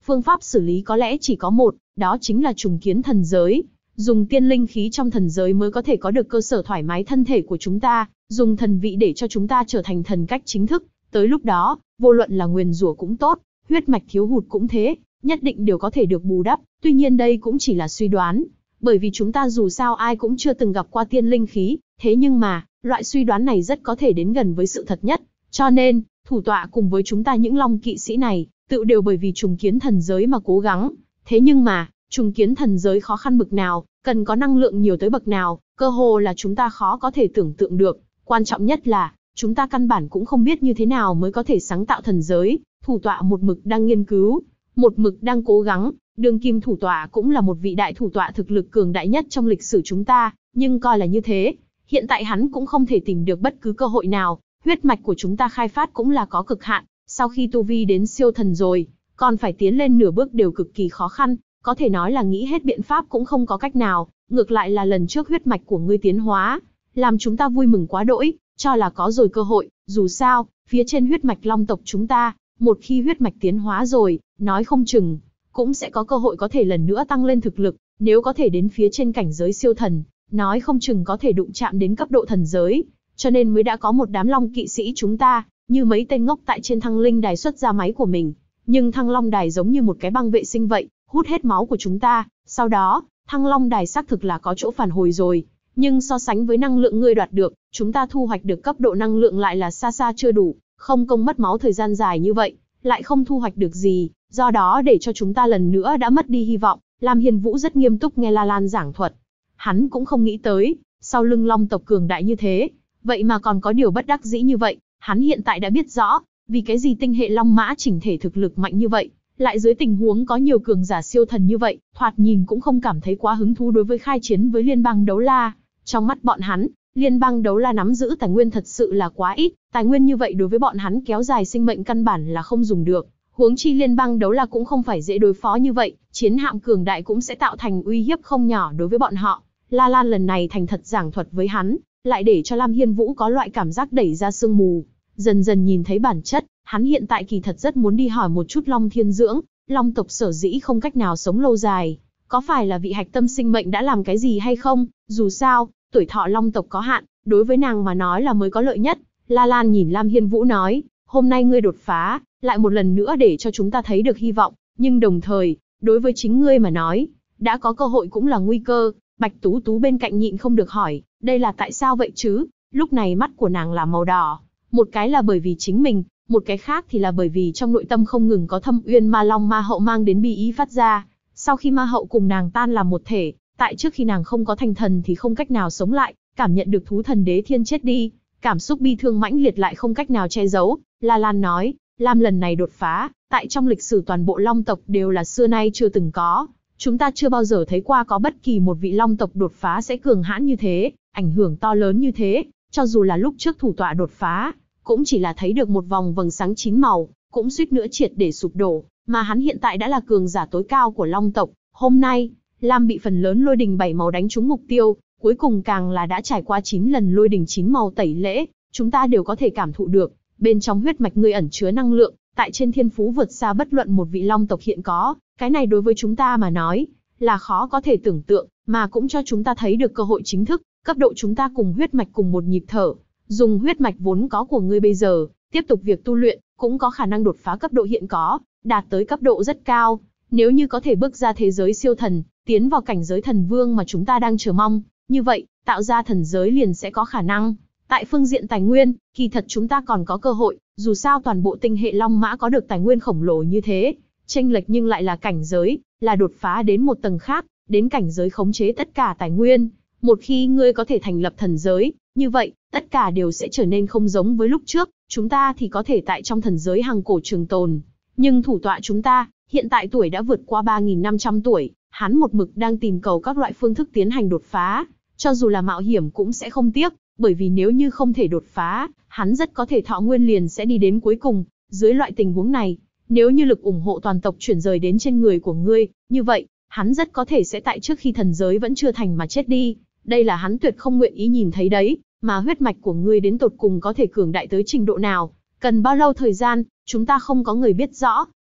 Phương pháp xử lý có lẽ chỉ có một, đó chính là trùng kiến thần giới. Dùng tiên linh khí trong thần giới mới có thể có được cơ sở thoải mái thân thể của chúng ta, dùng thần vị để cho chúng ta trở thành thần cách chính thức. Tới lúc đó, vô luận là nguyền rủa cũng tốt, huyết mạch thiếu hụt cũng thế, nhất định đều có thể được bù đắp. Tuy nhiên đây cũng chỉ là suy đoán, bởi vì chúng ta dù sao ai cũng chưa từng gặp qua tiên linh khí, thế nhưng mà, loại suy đoán này rất có thể đến gần với sự thật nhất. Cho nên, thủ tọa cùng với chúng ta những long kỵ sĩ này, tự đều bởi vì trùng kiến thần giới mà cố gắng. Thế nhưng mà, trùng kiến thần giới khó khăn bực nào, cần có năng lượng nhiều tới bậc nào, cơ hồ là chúng ta khó có thể tưởng tượng được. Quan trọng nhất là, chúng ta căn bản cũng không biết như thế nào mới có thể sáng tạo thần giới. Thủ tọa một mực đang nghiên cứu, một mực đang cố gắng. Đương kim thủ tọa cũng là một vị đại thủ tọa thực lực cường đại nhất trong lịch sử chúng ta, nhưng coi là như thế, hiện tại hắn cũng không thể tìm được bất cứ cơ hội nào. Huyết mạch của chúng ta khai phát cũng là có cực hạn, sau khi tu vi đến siêu thần rồi, còn phải tiến lên nửa bước đều cực kỳ khó khăn, có thể nói là nghĩ hết biện pháp cũng không có cách nào. Ngược lại là lần trước huyết mạch của ngươi tiến hóa, làm chúng ta vui mừng quá đỗi, cho là có rồi cơ hội. Dù sao, phía trên huyết mạch long tộc chúng ta, một khi huyết mạch tiến hóa rồi, nói không chừng cũng sẽ có cơ hội có thể lần nữa tăng lên thực lực. Nếu có thể đến phía trên cảnh giới siêu thần, nói không chừng có thể đụng chạm đến cấp độ thần giới. Cho nên mới đã có một đám long kỵ sĩ chúng ta, như mấy tên ngốc tại trên thăng linh đài xuất ra máy của mình. Nhưng thăng long đài giống như một cái băng vệ sinh vậy, hút hết máu của chúng ta. Sau đó, thăng long đài xác thực là có chỗ phản hồi rồi. Nhưng so sánh với năng lượng ngươi đoạt được, chúng ta thu hoạch được cấp độ năng lượng lại là xa xa chưa đủ. Không công mất máu thời gian dài như vậy, lại không thu hoạch được gì. Do đó để cho chúng ta lần nữa đã mất đi hy vọng. Lam Hiên Vũ rất nghiêm túc nghe La Lan giảng thuật. Hắn cũng không nghĩ tới, sau lưng long tộc cường đại như thế, vậy mà còn có điều bất đắc dĩ như vậy. Hắn hiện tại đã biết rõ, vì cái gì tinh hệ long mã chỉnh thể thực lực mạnh như vậy, lại dưới tình huống có nhiều cường giả siêu thần như vậy, thoạt nhìn cũng không cảm thấy quá hứng thú đối với khai chiến với liên bang đấu la. Trong mắt bọn hắn, liên bang đấu la nắm giữ tài nguyên thật sự là quá ít, tài nguyên như vậy đối với bọn hắn kéo dài sinh mệnh căn bản là không dùng được. Huống chi liên bang đấu la cũng không phải dễ đối phó như vậy, chiến hạm cường đại cũng sẽ tạo thành uy hiếp không nhỏ đối với bọn họ. La Lan lần này thành thật giảng thuật với hắn, lại để cho Lam Hiên Vũ có loại cảm giác đẩy ra sương mù. Dần dần nhìn thấy bản chất, hắn hiện tại kỳ thật rất muốn đi hỏi một chút Long Thiên Dưỡng, Long tộc sở dĩ không cách nào sống lâu dài, có phải là vị hạch tâm sinh mệnh đã làm cái gì hay không? Dù sao, tuổi thọ Long tộc có hạn, đối với nàng mà nói là mới có lợi nhất. La Lan nhìn Lam Hiên Vũ nói, hôm nay ngươi đột phá, lại một lần nữa để cho chúng ta thấy được hy vọng, nhưng đồng thời, đối với chính ngươi mà nói, đã có cơ hội cũng là nguy cơ. Bạch Tú Tú bên cạnh nhịn không được hỏi, đây là tại sao vậy chứ? Lúc này mắt của nàng là màu đỏ, một cái là bởi vì chính mình, một cái khác thì là bởi vì trong nội tâm không ngừng có Thâm Uyên Ma Long Ma Hậu mang đến bi ý phát ra. Sau khi Ma Hậu cùng nàng tan làm một thể, tại trước khi nàng không có thành thần thì không cách nào sống lại, cảm nhận được thú thần đế thiên chết đi, cảm xúc bi thương mãnh liệt lại không cách nào che giấu. La Lan nói, Lam lần này đột phá, tại trong lịch sử toàn bộ Long tộc đều là xưa nay chưa từng có. Chúng ta chưa bao giờ thấy qua có bất kỳ một vị Long tộc đột phá sẽ cường hãn như thế, ảnh hưởng to lớn như thế. Cho dù là lúc trước thủ tọa đột phá, cũng chỉ là thấy được một vòng vầng sáng 9 màu, cũng suýt nữa triệt để sụp đổ, mà hắn hiện tại đã là cường giả tối cao của Long tộc. Hôm nay, Lam bị phần lớn lôi đình 7 màu đánh trúng mục tiêu, cuối cùng càng là đã trải qua 9 lần lôi đình 9 màu tẩy lễ, chúng ta đều có thể cảm thụ được, bên trong huyết mạch ngươi ẩn chứa năng lượng, tại trên thiên phú vượt xa bất luận một vị Long tộc hiện có. Cái này đối với chúng ta mà nói, là khó có thể tưởng tượng, mà cũng cho chúng ta thấy được cơ hội chính thức, cấp độ chúng ta cùng huyết mạch cùng một nhịp thở. Dùng huyết mạch vốn có của ngươi bây giờ, tiếp tục việc tu luyện, cũng có khả năng đột phá cấp độ hiện có, đạt tới cấp độ rất cao. Nếu như có thể bước ra thế giới siêu thần, tiến vào cảnh giới thần vương mà chúng ta đang chờ mong, như vậy, tạo ra thần giới liền sẽ có khả năng. Tại phương diện tài nguyên, kỳ thật chúng ta còn có cơ hội, dù sao toàn bộ tinh hệ Long Mã có được tài nguyên khổng lồ như thế. Chênh lệch nhưng lại là cảnh giới, là đột phá đến một tầng khác, đến cảnh giới khống chế tất cả tài nguyên. Một khi ngươi có thể thành lập thần giới, như vậy, tất cả đều sẽ trở nên không giống với lúc trước, chúng ta thì có thể tại trong thần giới hằng cổ trường tồn. Nhưng thủ tọa chúng ta, hiện tại tuổi đã vượt qua 3.500 tuổi, hắn một mực đang tìm cầu các loại phương thức tiến hành đột phá, cho dù là mạo hiểm cũng sẽ không tiếc, bởi vì nếu như không thể đột phá, hắn rất có thể thọ nguyên liền sẽ đi đến cuối cùng. Dưới loại tình huống này, nếu như lực ủng hộ toàn tộc chuyển rời đến trên người của ngươi, như vậy, hắn rất có thể sẽ tại trước khi thần giới vẫn chưa thành mà chết đi. Đây là hắn tuyệt không nguyện ý nhìn thấy đấy, mà huyết mạch của ngươi đến tột cùng có thể cường đại tới trình độ nào, cần bao lâu thời gian, chúng ta không có người biết rõ,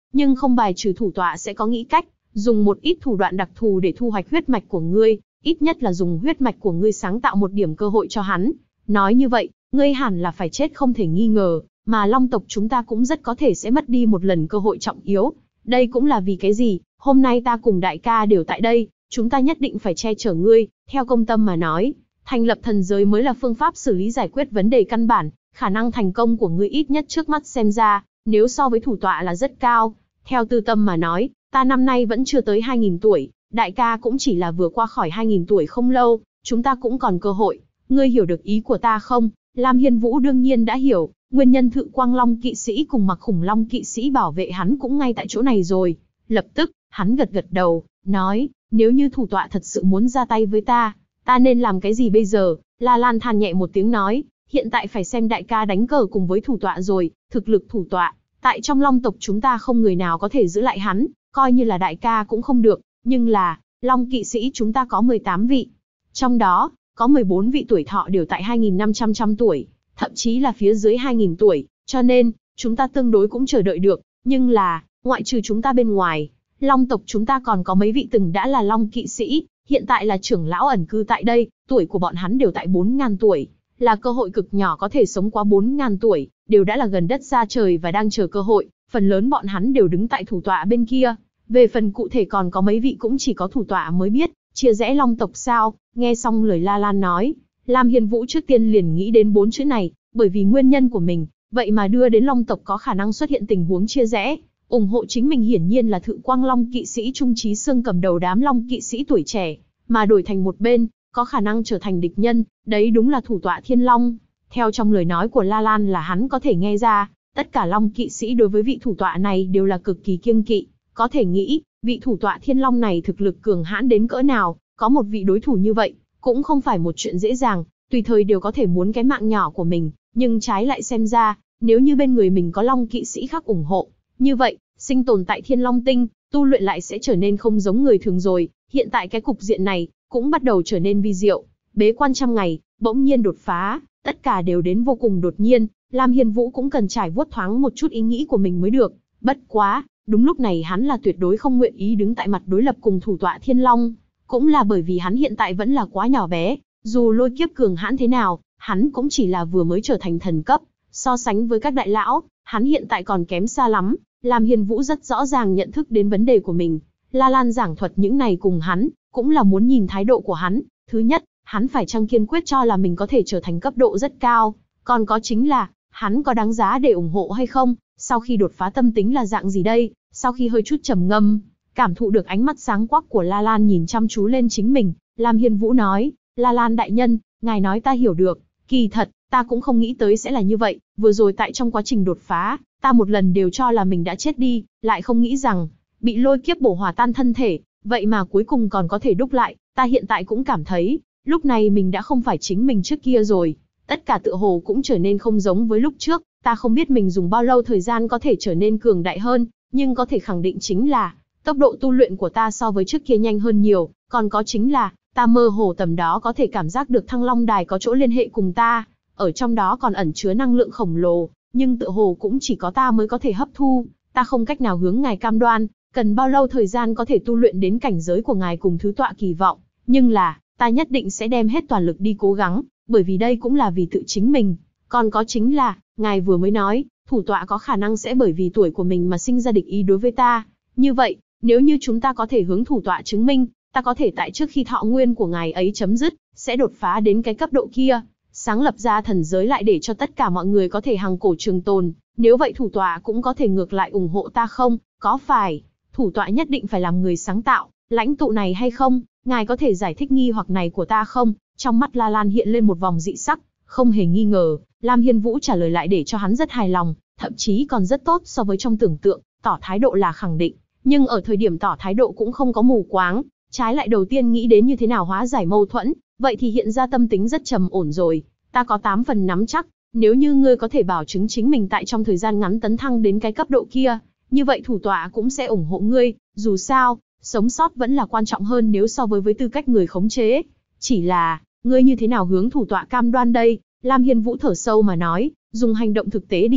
nhưng không bài trừ thủ tọa sẽ có nghĩ cách, dùng một ít thủ đoạn đặc thù để thu hoạch huyết mạch của ngươi, ít nhất là dùng huyết mạch của ngươi sáng tạo một điểm cơ hội cho hắn. Nói như vậy, ngươi hẳn là phải chết không thể nghi ngờ, mà Long tộc chúng ta cũng rất có thể sẽ mất đi một lần cơ hội trọng yếu. Đây cũng là vì cái gì, hôm nay ta cùng đại ca đều tại đây, chúng ta nhất định phải che chở ngươi, theo công tâm mà nói. Thành lập thần giới mới là phương pháp xử lý giải quyết vấn đề căn bản, khả năng thành công của ngươi ít nhất trước mắt xem ra, nếu so với thủ tọa là rất cao. Theo tư tâm mà nói, ta năm nay vẫn chưa tới 2.000 tuổi, đại ca cũng chỉ là vừa qua khỏi 2.000 tuổi không lâu, chúng ta cũng còn cơ hội. Ngươi hiểu được ý của ta không? Lam Hiên Vũ đương nhiên đã hiểu, nguyên nhân Thự Quang Long kỵ sĩ cùng Mặc Khủng Long kỵ sĩ bảo vệ hắn cũng ngay tại chỗ này rồi. Lập tức, hắn gật gật đầu, nói, nếu như thủ tọa thật sự muốn ra tay với ta nên làm cái gì bây giờ? La Lan than nhẹ một tiếng nói, hiện tại phải xem đại ca đánh cờ cùng với thủ tọa rồi, thực lực thủ tọa, tại trong Long tộc chúng ta không người nào có thể giữ lại hắn, coi như là đại ca cũng không được, nhưng là, Long kỵ sĩ chúng ta có 18 vị. Trong đó, có 14 vị tuổi thọ đều tại 2.500 tuổi, thậm chí là phía dưới 2.000 tuổi, cho nên, chúng ta tương đối cũng chờ đợi được, nhưng là, ngoại trừ chúng ta bên ngoài, Long tộc chúng ta còn có mấy vị từng đã là Long kỵ sĩ, hiện tại là trưởng lão ẩn cư tại đây, tuổi của bọn hắn đều tại 4.000 tuổi, là cơ hội cực nhỏ có thể sống quá 4.000 tuổi, đều đã là gần đất xa trời và đang chờ cơ hội, phần lớn bọn hắn đều đứng tại thủ tọa bên kia. Về phần cụ thể còn có mấy vị cũng chỉ có thủ tọa mới biết, chia rẽ Long tộc sao? Nghe xong lời La Lan nói, Lam Hiên Vũ trước tiên liền nghĩ đến 4 chữ này, bởi vì nguyên nhân của mình, vậy mà đưa đến Long tộc có khả năng xuất hiện tình huống chia rẽ. Ủng hộ chính mình hiển nhiên là Thự Quang Long kỵ sĩ Trung Chí Sương cầm đầu đám Long kỵ sĩ tuổi trẻ, mà đổi thành một bên, có khả năng trở thành địch nhân, đấy đúng là thủ tọa Thiên Long. Theo trong lời nói của La Lan là hắn có thể nghe ra, tất cả Long kỵ sĩ đối với vị thủ tọa này đều là cực kỳ kiêng kỵ, có thể nghĩ, vị thủ tọa Thiên Long này thực lực cường hãn đến cỡ nào, có một vị đối thủ như vậy, cũng không phải một chuyện dễ dàng, tùy thời đều có thể muốn cái mạng nhỏ của mình, nhưng trái lại xem ra, nếu như bên người mình có Long kỵ sĩ khác ủng hộ, như vậy, sinh tồn tại Thiên Long Tinh, tu luyện lại sẽ trở nên không giống người thường rồi, hiện tại cái cục diện này, cũng bắt đầu trở nên vi diệu. Bế quan trăm ngày, bỗng nhiên đột phá, tất cả đều đến vô cùng đột nhiên, Lam Hiên Vũ cũng cần trải vuốt thoáng một chút ý nghĩ của mình mới được. Bất quá, đúng lúc này hắn là tuyệt đối không nguyện ý đứng tại mặt đối lập cùng thủ tọa Thiên Long, cũng là bởi vì hắn hiện tại vẫn là quá nhỏ bé, dù lôi kiếp cường hãn thế nào, hắn cũng chỉ là vừa mới trở thành thần cấp, so sánh với các đại lão, hắn hiện tại còn kém xa lắm. Lam Hiên Vũ rất rõ ràng nhận thức đến vấn đề của mình. La Lan giảng thuật những này cùng hắn, cũng là muốn nhìn thái độ của hắn. Thứ nhất, hắn phải chăng kiên quyết cho là mình có thể trở thành cấp độ rất cao. Còn có chính là, hắn có đáng giá để ủng hộ hay không? Sau khi đột phá tâm tính là dạng gì đây? Sau khi hơi chút trầm ngâm, cảm thụ được ánh mắt sáng quắc của La Lan nhìn chăm chú lên chính mình, Lam Hiên Vũ nói, La Lan đại nhân, ngài nói ta hiểu được. Kỳ thật, ta cũng không nghĩ tới sẽ là như vậy. Vừa rồi tại trong quá trình đột phá, ta một lần đều cho là mình đã chết đi, lại không nghĩ rằng, bị lôi kiếp bổ hòa tan thân thể, vậy mà cuối cùng còn có thể đúc lại. Ta hiện tại cũng cảm thấy, lúc này mình đã không phải chính mình trước kia rồi. Tất cả tựa hồ cũng trở nên không giống với lúc trước. Ta không biết mình dùng bao lâu thời gian có thể trở nên cường đại hơn, nhưng có thể khẳng định chính là, tốc độ tu luyện của ta so với trước kia nhanh hơn nhiều. Còn có chính là, ta mơ hồ tầm đó có thể cảm giác được Thăng Long Đài có chỗ liên hệ cùng ta. Ở trong đó còn ẩn chứa năng lượng khổng lồ, nhưng tựa hồ cũng chỉ có ta mới có thể hấp thu. Ta không cách nào hướng ngài cam đoan, cần bao lâu thời gian có thể tu luyện đến cảnh giới của ngài cùng thứ tọa kỳ vọng. Nhưng là, ta nhất định sẽ đem hết toàn lực đi cố gắng, bởi vì đây cũng là vì tự chính mình. Còn có chính là, ngài vừa mới nói, thủ tọa có khả năng sẽ bởi vì tuổi của mình mà sinh ra địch ý đối với ta. Như vậy, nếu như chúng ta có thể hướng thủ tọa chứng minh, ta có thể tại trước khi thọ nguyên của ngài ấy chấm dứt, sẽ đột phá đến cái cấp độ kia, sáng lập ra thần giới lại để cho tất cả mọi người có thể hằng cổ trường tồn. Nếu vậy thủ tọa cũng có thể ngược lại ủng hộ ta không? Có phải, thủ tọa nhất định phải làm người sáng tạo, lãnh tụ này hay không? Ngài có thể giải thích nghi hoặc này của ta không? Trong mắt La Lan hiện lên một vòng dị sắc, không hề nghi ngờ, Lam Hiên Vũ trả lời lại để cho hắn rất hài lòng, thậm chí còn rất tốt so với trong tưởng tượng, tỏ thái độ là khẳng định. Nhưng ở thời điểm tỏ thái độ cũng không có mù quáng, trái lại đầu tiên nghĩ đến như thế nào hóa giải mâu thuẫn, vậy thì hiện ra tâm tính rất trầm ổn rồi. Ta có 8 phần nắm chắc, nếu như ngươi có thể bảo chứng chính mình tại trong thời gian ngắn tấn thăng đến cái cấp độ kia, như vậy thủ tọa cũng sẽ ủng hộ ngươi, dù sao, sống sót vẫn là quan trọng hơn nếu so với tư cách người khống chế. Chỉ là, ngươi như thế nào hướng thủ tọa cam đoan đây? Lam Hiên Vũ thở sâu mà nói, dùng hành động thực tế đi,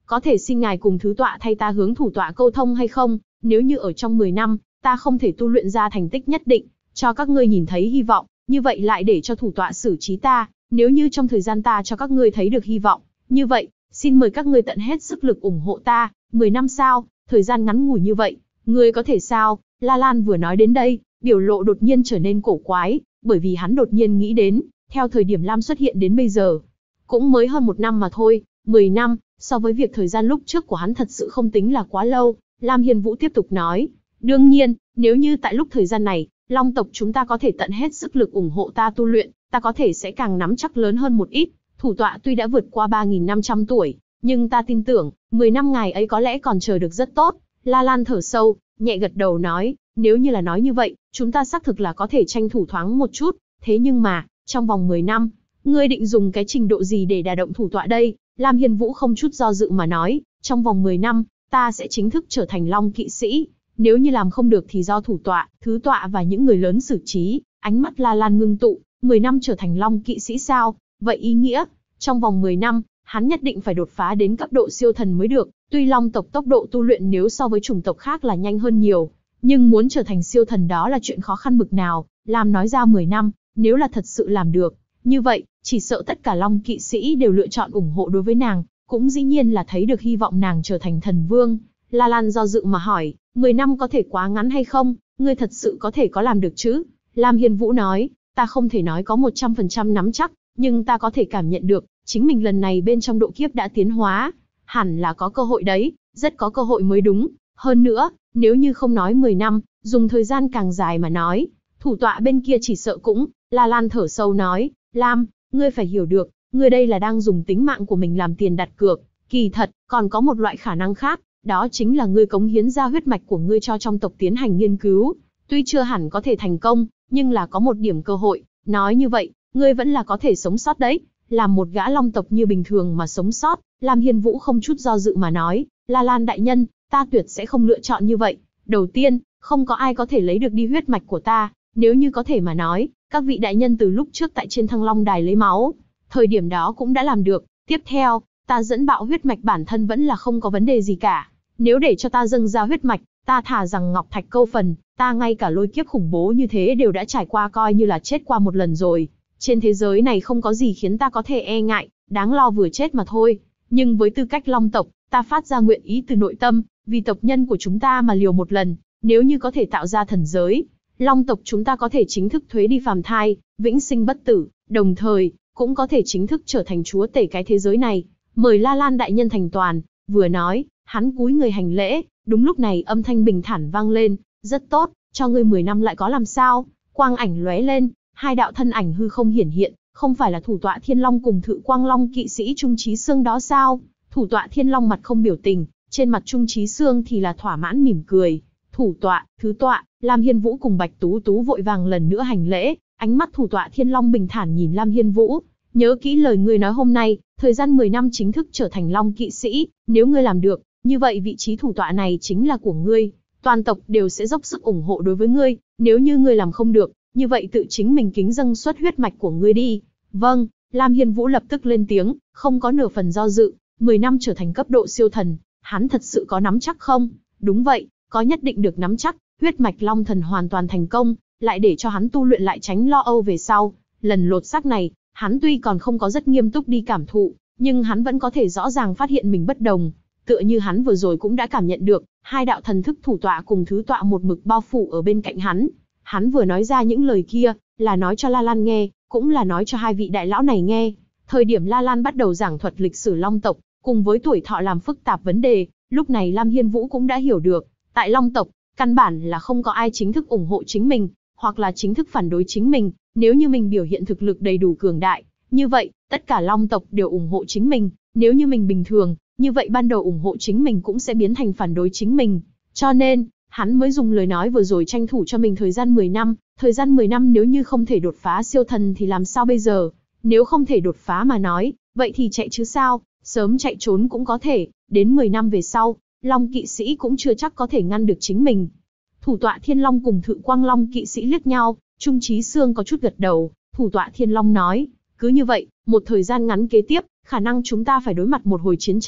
có thể xin ngài cùng thứ tọa thay ta hướng thủ tọa câu thông hay không? Nếu như ở trong 10 năm, ta không thể tu luyện ra thành tích nhất định, cho các ngươi nhìn thấy hy vọng, như vậy lại để cho thủ tọa xử trí ta. Nếu như trong thời gian ta cho các ngươi thấy được hy vọng, như vậy, xin mời các ngươi tận hết sức lực ủng hộ ta. 10 năm sao? Thời gian ngắn ngủi như vậy, ngươi có thể sao? La Lan vừa nói đến đây, biểu lộ đột nhiên trở nên cổ quái, bởi vì hắn đột nhiên nghĩ đến, theo thời điểm Lam xuất hiện đến bây giờ, cũng mới hơn 1 năm mà thôi, 10 năm, so với việc thời gian lúc trước của hắn thật sự không tính là quá lâu. Lam Hiên Vũ tiếp tục nói, đương nhiên, nếu như tại lúc thời gian này, Long tộc chúng ta có thể tận hết sức lực ủng hộ ta tu luyện, ta có thể sẽ càng nắm chắc lớn hơn một ít. Thủ tọa tuy đã vượt qua 3.500 tuổi, nhưng ta tin tưởng, 10 năm ngài ấy có lẽ còn chờ được rất tốt. La Lan thở sâu, nhẹ gật đầu nói, nếu như là nói như vậy, chúng ta xác thực là có thể tranh thủ thoáng một chút, thế nhưng mà, trong vòng 10 năm, ngươi định dùng cái trình độ gì để đả động thủ tọa đây? Lam Hiên Vũ không chút do dự mà nói, trong vòng 10 năm, ta sẽ chính thức trở thành Long kỵ sĩ. Nếu như làm không được thì do thủ tọa, thứ tọa và những người lớn xử trí. Ánh mắt La Lan ngưng tụ, 10 năm trở thành Long kỵ sĩ sao? Vậy ý nghĩa, trong vòng 10 năm, hắn nhất định phải đột phá đến cấp độ siêu thần mới được. Tuy Long tộc tốc độ tu luyện nếu so với chủng tộc khác là nhanh hơn nhiều, nhưng muốn trở thành siêu thần đó là chuyện khó khăn bực nào. Lam nói ra 10 năm, nếu là thật sự làm được, như vậy, chỉ sợ tất cả Long kỵ sĩ đều lựa chọn ủng hộ đối với nàng, cũng dĩ nhiên là thấy được hy vọng nàng trở thành thần vương. La Lan do dự mà hỏi, 10 năm có thể quá ngắn hay không? Ngươi thật sự có thể có làm được chứ? Lam Hiên Vũ nói, ta không thể nói có 100% nắm chắc, nhưng ta có thể cảm nhận được, chính mình lần này bên trong độ kiếp đã tiến hóa. Hẳn là có cơ hội đấy, rất có cơ hội mới đúng. Hơn nữa, nếu như không nói 10 năm, dùng thời gian càng dài mà nói, thủ tọa bên kia chỉ sợ cũng. La Lan thở sâu nói, Lam, ngươi phải hiểu được, ngươi đây là đang dùng tính mạng của mình làm tiền đặt cược. Kỳ thật, còn có một loại khả năng khác, đó chính là ngươi cống hiến ra huyết mạch của ngươi cho trong tộc tiến hành nghiên cứu. Tuy chưa hẳn có thể thành công, nhưng là có một điểm cơ hội. Nói như vậy, ngươi vẫn là có thể sống sót đấy. Làm một gã Long tộc như bình thường mà sống sót, Lam Hiên Vũ không chút do dự mà nói, La Lan đại nhân, ta tuyệt sẽ không lựa chọn như vậy. Đầu tiên, không có ai có thể lấy được đi huyết mạch của ta. Nếu như có thể mà nói, các vị đại nhân từ lúc trước tại trên Thăng Long Đài lấy máu, thời điểm đó cũng đã làm được. Tiếp theo, ta dẫn bạo huyết mạch bản thân vẫn là không có vấn đề gì cả. Nếu để cho ta dâng ra huyết mạch, ta thả rằng ngọc thạch câu phần, ta ngay cả lôi kiếp khủng bố như thế đều đã trải qua, coi như là chết qua một lần rồi. Trên thế giới này không có gì khiến ta có thể e ngại, đáng lo vừa chết mà thôi. Nhưng với tư cách Long tộc, ta phát ra nguyện ý từ nội tâm, vì tộc nhân của chúng ta mà liều một lần. Nếu như có thể tạo ra thần giới, Long tộc chúng ta có thể chính thức thuế đi phàm thai, vĩnh sinh bất tử, đồng thời, cũng có thể chính thức trở thành chúa tể cái thế giới này. Mời La Lan đại nhân thành toàn. Vừa nói, hắn cúi người hành lễ. Đúng lúc này âm thanh bình thản vang lên, rất tốt, cho ngươi 10 năm lại có làm sao? Quang ảnh lóe lên, hai đạo thân ảnh hư không hiển hiện, không phải là thủ tọa Thiên Long cùng Thự Quang Long kỵ sĩ Trung Chí Xương đó sao? Thủ tọa Thiên Long mặt không biểu tình, trên mặt Trung Chí Xương thì là thỏa mãn mỉm cười. Thủ tọa, thứ tọa, Lam Hiên Vũ cùng Bạch Tú Tú vội vàng lần nữa hành lễ, ánh mắt thủ tọa Thiên Long bình thản nhìn Lam Hiên Vũ. Nhớ kỹ lời ngươi nói hôm nay, thời gian 10 năm chính thức trở thành Long kỵ sĩ, nếu ngươi làm được, như vậy vị trí thủ tọa này chính là của ngươi. Toàn tộc đều sẽ dốc sức ủng hộ đối với ngươi, nếu như ngươi làm không được, như vậy tự chính mình kính dâng xuất huyết mạch của ngươi đi. Vâng, Lam Hiên Vũ lập tức lên tiếng, không có nửa phần do dự. 10 năm trở thành cấp độ siêu thần, hắn thật sự có nắm chắc không? Đúng vậy, có nhất định được nắm chắc. Huyết mạch Long thần hoàn toàn thành công, lại để cho hắn tu luyện lại tránh lo âu về sau. Lần lột xác này, hắn tuy còn không có rất nghiêm túc đi cảm thụ, nhưng hắn vẫn có thể rõ ràng phát hiện mình bất đồng. Tựa như hắn vừa rồi cũng đã cảm nhận được, hai đạo thần thức thủ tọa cùng thứ tọa một mực bao phủ ở bên cạnh hắn. Hắn vừa nói ra những lời kia, là nói cho La Lan nghe, cũng là nói cho hai vị đại lão này nghe. Thời điểm La Lan bắt đầu giảng thuật lịch sử Long tộc, cùng với tuổi thọ làm phức tạp vấn đề, lúc này Lam Hiên Vũ cũng đã hiểu được, tại Long tộc, căn bản là không có ai chính thức ủng hộ chính mình, hoặc là chính thức phản đối chính mình. Nếu như mình biểu hiện thực lực đầy đủ cường đại, như vậy, tất cả Long tộc đều ủng hộ chính mình. Nếu như mình bình thường, như vậy ban đầu ủng hộ chính mình cũng sẽ biến thành phản đối chính mình. Cho nên, hắn mới dùng lời nói vừa rồi tranh thủ cho mình thời gian 10 năm. Thời gian 10 năm nếu như không thể đột phá siêu thần thì làm sao bây giờ? Nếu không thể đột phá mà nói, vậy thì chạy chứ sao? Sớm chạy trốn cũng có thể, đến 10 năm về sau, Long kỵ sĩ cũng chưa chắc có thể ngăn được chính mình. Thủ tọa Thiên Long cùng Thự Quang Long kỵ sĩ liếc nhau, Trung Chí Xương có chút gật đầu. Thủ tọa Thiên Long nói, cứ như vậy, một thời gian ngắn kế tiếp, khả năng chúng ta phải đối mặt một hồi chiến tranh.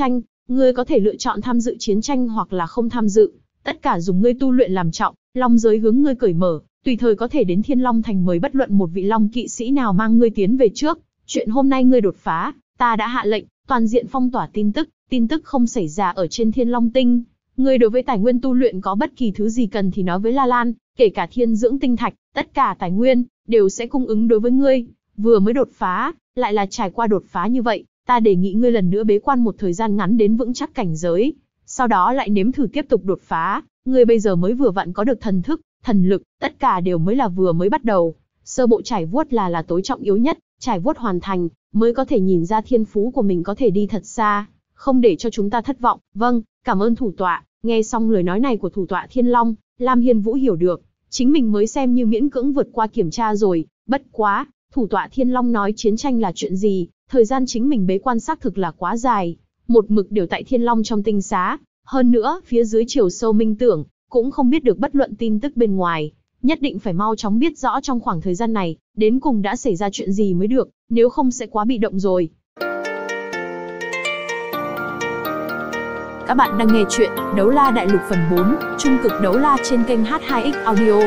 Ngươi có thể lựa chọn tham dự chiến tranh hoặc là không tham dự, tất cả dùng ngươi tu luyện làm trọng, Long giới hướng ngươi cởi mở, tùy thời có thể đến Thiên Long Thành mời bất luận một vị Long kỵ sĩ nào mang ngươi tiến về trước. Chuyện hôm nay ngươi đột phá, ta đã hạ lệnh, toàn diện phong tỏa tin tức không xảy ra ở trên Thiên Long Tinh. Ngươi đối với tài nguyên tu luyện có bất kỳ thứ gì cần thì nói với La Lan, kể cả thiên dưỡng tinh thạch, tất cả tài nguyên đều sẽ cung ứng đối với ngươi. Vừa mới đột phá, lại là trải qua đột phá như vậy, ta đề nghị ngươi lần nữa bế quan một thời gian ngắn đến vững chắc cảnh giới, sau đó lại nếm thử tiếp tục đột phá. Ngươi bây giờ mới vừa vặn có được thần thức, thần lực, tất cả đều mới là vừa mới bắt đầu. Sơ bộ trải vuốt là tối trọng yếu nhất, trải vuốt hoàn thành, mới có thể nhìn ra thiên phú của mình có thể đi thật xa, không để cho chúng ta thất vọng. Vâng, cảm ơn thủ tọa. Nghe xong lời nói này của thủ tọa Thiên Long, Lam Hiên Vũ hiểu được, chính mình mới xem như miễn cưỡng vượt qua kiểm tra rồi. Bất quá, thủ tọa Thiên Long nói chiến tranh là chuyện gì, thời gian chính mình bế quan xác thực là quá dài, một mực đều tại Thiên Long trong tinh xá. Hơn nữa, phía dưới chiều sâu minh tưởng, cũng không biết được bất luận tin tức bên ngoài. Nhất định phải mau chóng biết rõ trong khoảng thời gian này, đến cùng đã xảy ra chuyện gì mới được, nếu không sẽ quá bị động rồi. Các bạn đang nghe chuyện Đấu La Đại Lục phần 4, Trung cực đấu la trên kênh H2X Audio.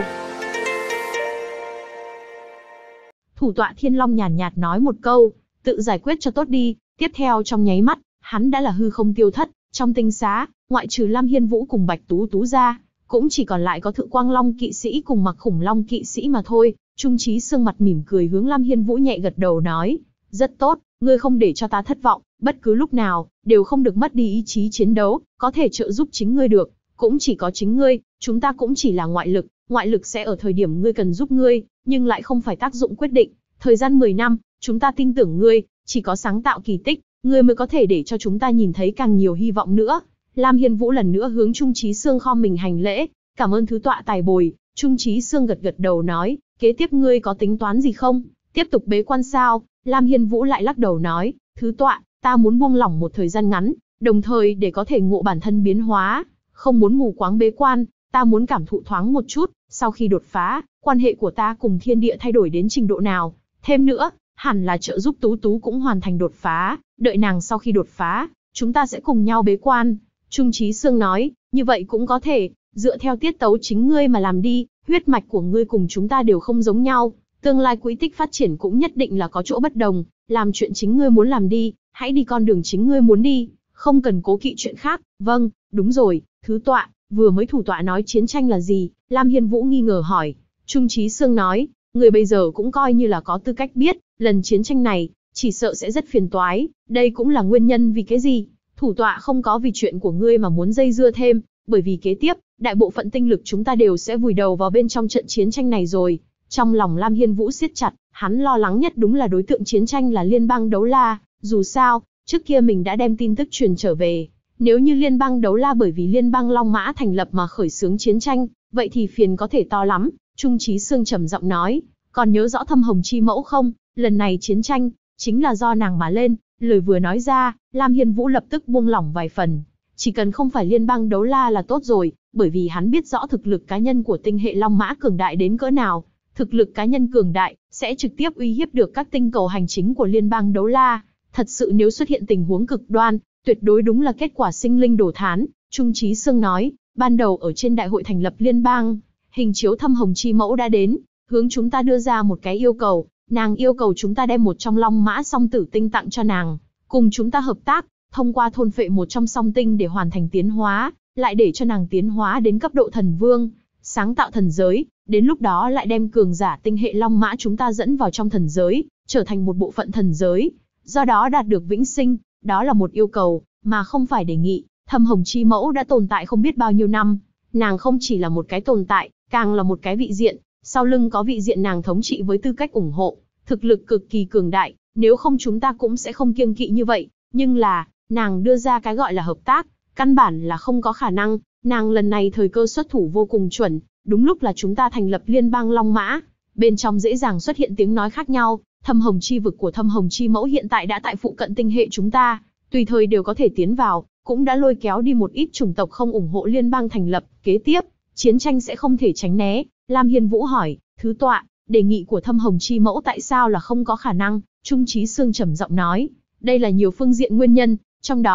Thủ tọa Thiên Long nhàn nhạt nói một câu, tự giải quyết cho tốt đi. Tiếp theo trong nháy mắt, hắn đã là hư không tiêu thất. Trong tinh xá, ngoại trừ Lam Hiên Vũ cùng Bạch Tú Tú ra, cũng chỉ còn lại có Thự Quang Long kỵ sĩ cùng Mặc Khủng Long kỵ sĩ mà thôi. Trung Chí Sương mặt mỉm cười hướng Lam Hiên Vũ nhẹ gật đầu nói, rất tốt, ngươi không để cho ta thất vọng, bất cứ lúc nào, đều không được mất đi ý chí chiến đấu, có thể trợ giúp chính ngươi được, cũng chỉ có chính ngươi, chúng ta cũng chỉ là ngoại lực sẽ ở thời điểm ngươi cần giúp ngươi, nhưng lại không phải tác dụng quyết định. Thời gian 10 năm, chúng ta tin tưởng ngươi, chỉ có sáng tạo kỳ tích, ngươi mới có thể để cho chúng ta nhìn thấy càng nhiều hy vọng nữa. Lam Hiên Vũ lần nữa hướng Trung Chí Sương khom mình hành lễ, cảm ơn thứ tọa tài bồi. Trung Chí Sương gật gật đầu nói, kế tiếp ngươi có tính toán gì không? Tiếp tục bế quan sao? Lam Hiên Vũ lại lắc đầu nói, thứ tọa, ta muốn buông lỏng một thời gian ngắn, đồng thời để có thể ngộ bản thân biến hóa, không muốn mù quáng bế quan, ta muốn cảm thụ thoáng một chút, sau khi đột phá, quan hệ của ta cùng thiên địa thay đổi đến trình độ nào. Thêm nữa, hẳn là trợ giúp Tú Tú cũng hoàn thành đột phá, đợi nàng sau khi đột phá, chúng ta sẽ cùng nhau bế quan. Trung Chí Sương nói, như vậy cũng có thể, dựa theo tiết tấu chính ngươi mà làm đi, huyết mạch của ngươi cùng chúng ta đều không giống nhau, tương lai quỹ tích phát triển cũng nhất định là có chỗ bất đồng, làm chuyện chính ngươi muốn làm đi, hãy đi con đường chính ngươi muốn đi, không cần cố kỵ chuyện khác. Vâng, đúng rồi, thứ tọa, vừa mới thủ tọa nói chiến tranh là gì? Lam Hiên Vũ nghi ngờ hỏi. Trung Chí Sương nói, người bây giờ cũng coi như là có tư cách biết, lần chiến tranh này, chỉ sợ sẽ rất phiền toái, đây cũng là nguyên nhân vì cái gì thủ tọa không có vì chuyện của ngươi mà muốn dây dưa thêm, bởi vì kế tiếp, đại bộ phận tinh lực chúng ta đều sẽ vùi đầu vào bên trong trận chiến tranh này rồi. Trong lòng Lam Hiên Vũ siết chặt, hắn lo lắng nhất đúng là đối tượng chiến tranh là Liên bang Đấu La, dù sao, trước kia mình đã đem tin tức truyền trở về. Nếu như Liên bang Đấu La bởi vì Liên bang Long Mã thành lập mà khởi xướng chiến tranh, vậy thì phiền có thể to lắm. Trung Chí Sương trầm giọng nói, còn nhớ rõ Thâm Hồng Chi Mẫu không? Lần này chiến tranh, chính là do nàng mà lên. Lời vừa nói ra, Lam Hiên Vũ lập tức buông lỏng vài phần. Chỉ cần không phải Liên bang Đấu La là tốt rồi, bởi vì hắn biết rõ thực lực cá nhân của tinh hệ Long Mã cường đại đến cỡ nào. Thực lực cá nhân cường đại, sẽ trực tiếp uy hiếp được các tinh cầu hành chính của Liên bang Đấu La. Thật sự nếu xuất hiện tình huống cực đoan, tuyệt đối đúng là kết quả sinh linh đổ thán. Trung Chí Sương nói, ban đầu ở trên đại hội thành lập liên bang, hình chiếu Thâm Hồng Chi Mẫu đã đến, hướng chúng ta đưa ra một cái yêu cầu. Nàng yêu cầu chúng ta đem một trong Long Mã song tử tinh tặng cho nàng, cùng chúng ta hợp tác, thông qua thôn phệ một trong song tinh để hoàn thành tiến hóa, lại để cho nàng tiến hóa đến cấp độ thần vương, sáng tạo thần giới, đến lúc đó lại đem cường giả tinh hệ Long Mã chúng ta dẫn vào trong thần giới, trở thành một bộ phận thần giới, do đó đạt được vĩnh sinh. Đó là một yêu cầu, mà không phải đề nghị. Thâm Hồng Chi Mẫu đã tồn tại không biết bao nhiêu năm, nàng không chỉ là một cái tồn tại, càng là một cái vị diện, sau lưng có vị diện nàng thống trị với tư cách ủng hộ, thực lực cực kỳ cường đại, nếu không chúng ta cũng sẽ không kiêng kỵ như vậy. Nhưng là, nàng đưa ra cái gọi là hợp tác, căn bản là không có khả năng. Nàng lần này thời cơ xuất thủ vô cùng chuẩn, đúng lúc là chúng ta thành lập liên bang Long Mã, bên trong dễ dàng xuất hiện tiếng nói khác nhau. Thâm Hồng Chi vực của Thâm Hồng Chi Mẫu hiện tại đã tại phụ cận tinh hệ chúng ta, tùy thời đều có thể tiến vào, cũng đã lôi kéo đi một ít chủng tộc không ủng hộ liên bang thành lập. Kế tiếp, chiến tranh sẽ không thể tránh né. Lam Hiên Vũ hỏi, thứ tọa, đề nghị của Thâm Hồng Chi Mẫu tại sao là không có khả năng? Trung Chí Sương trầm giọng nói, đây là nhiều phương diện nguyên nhân, trong đó,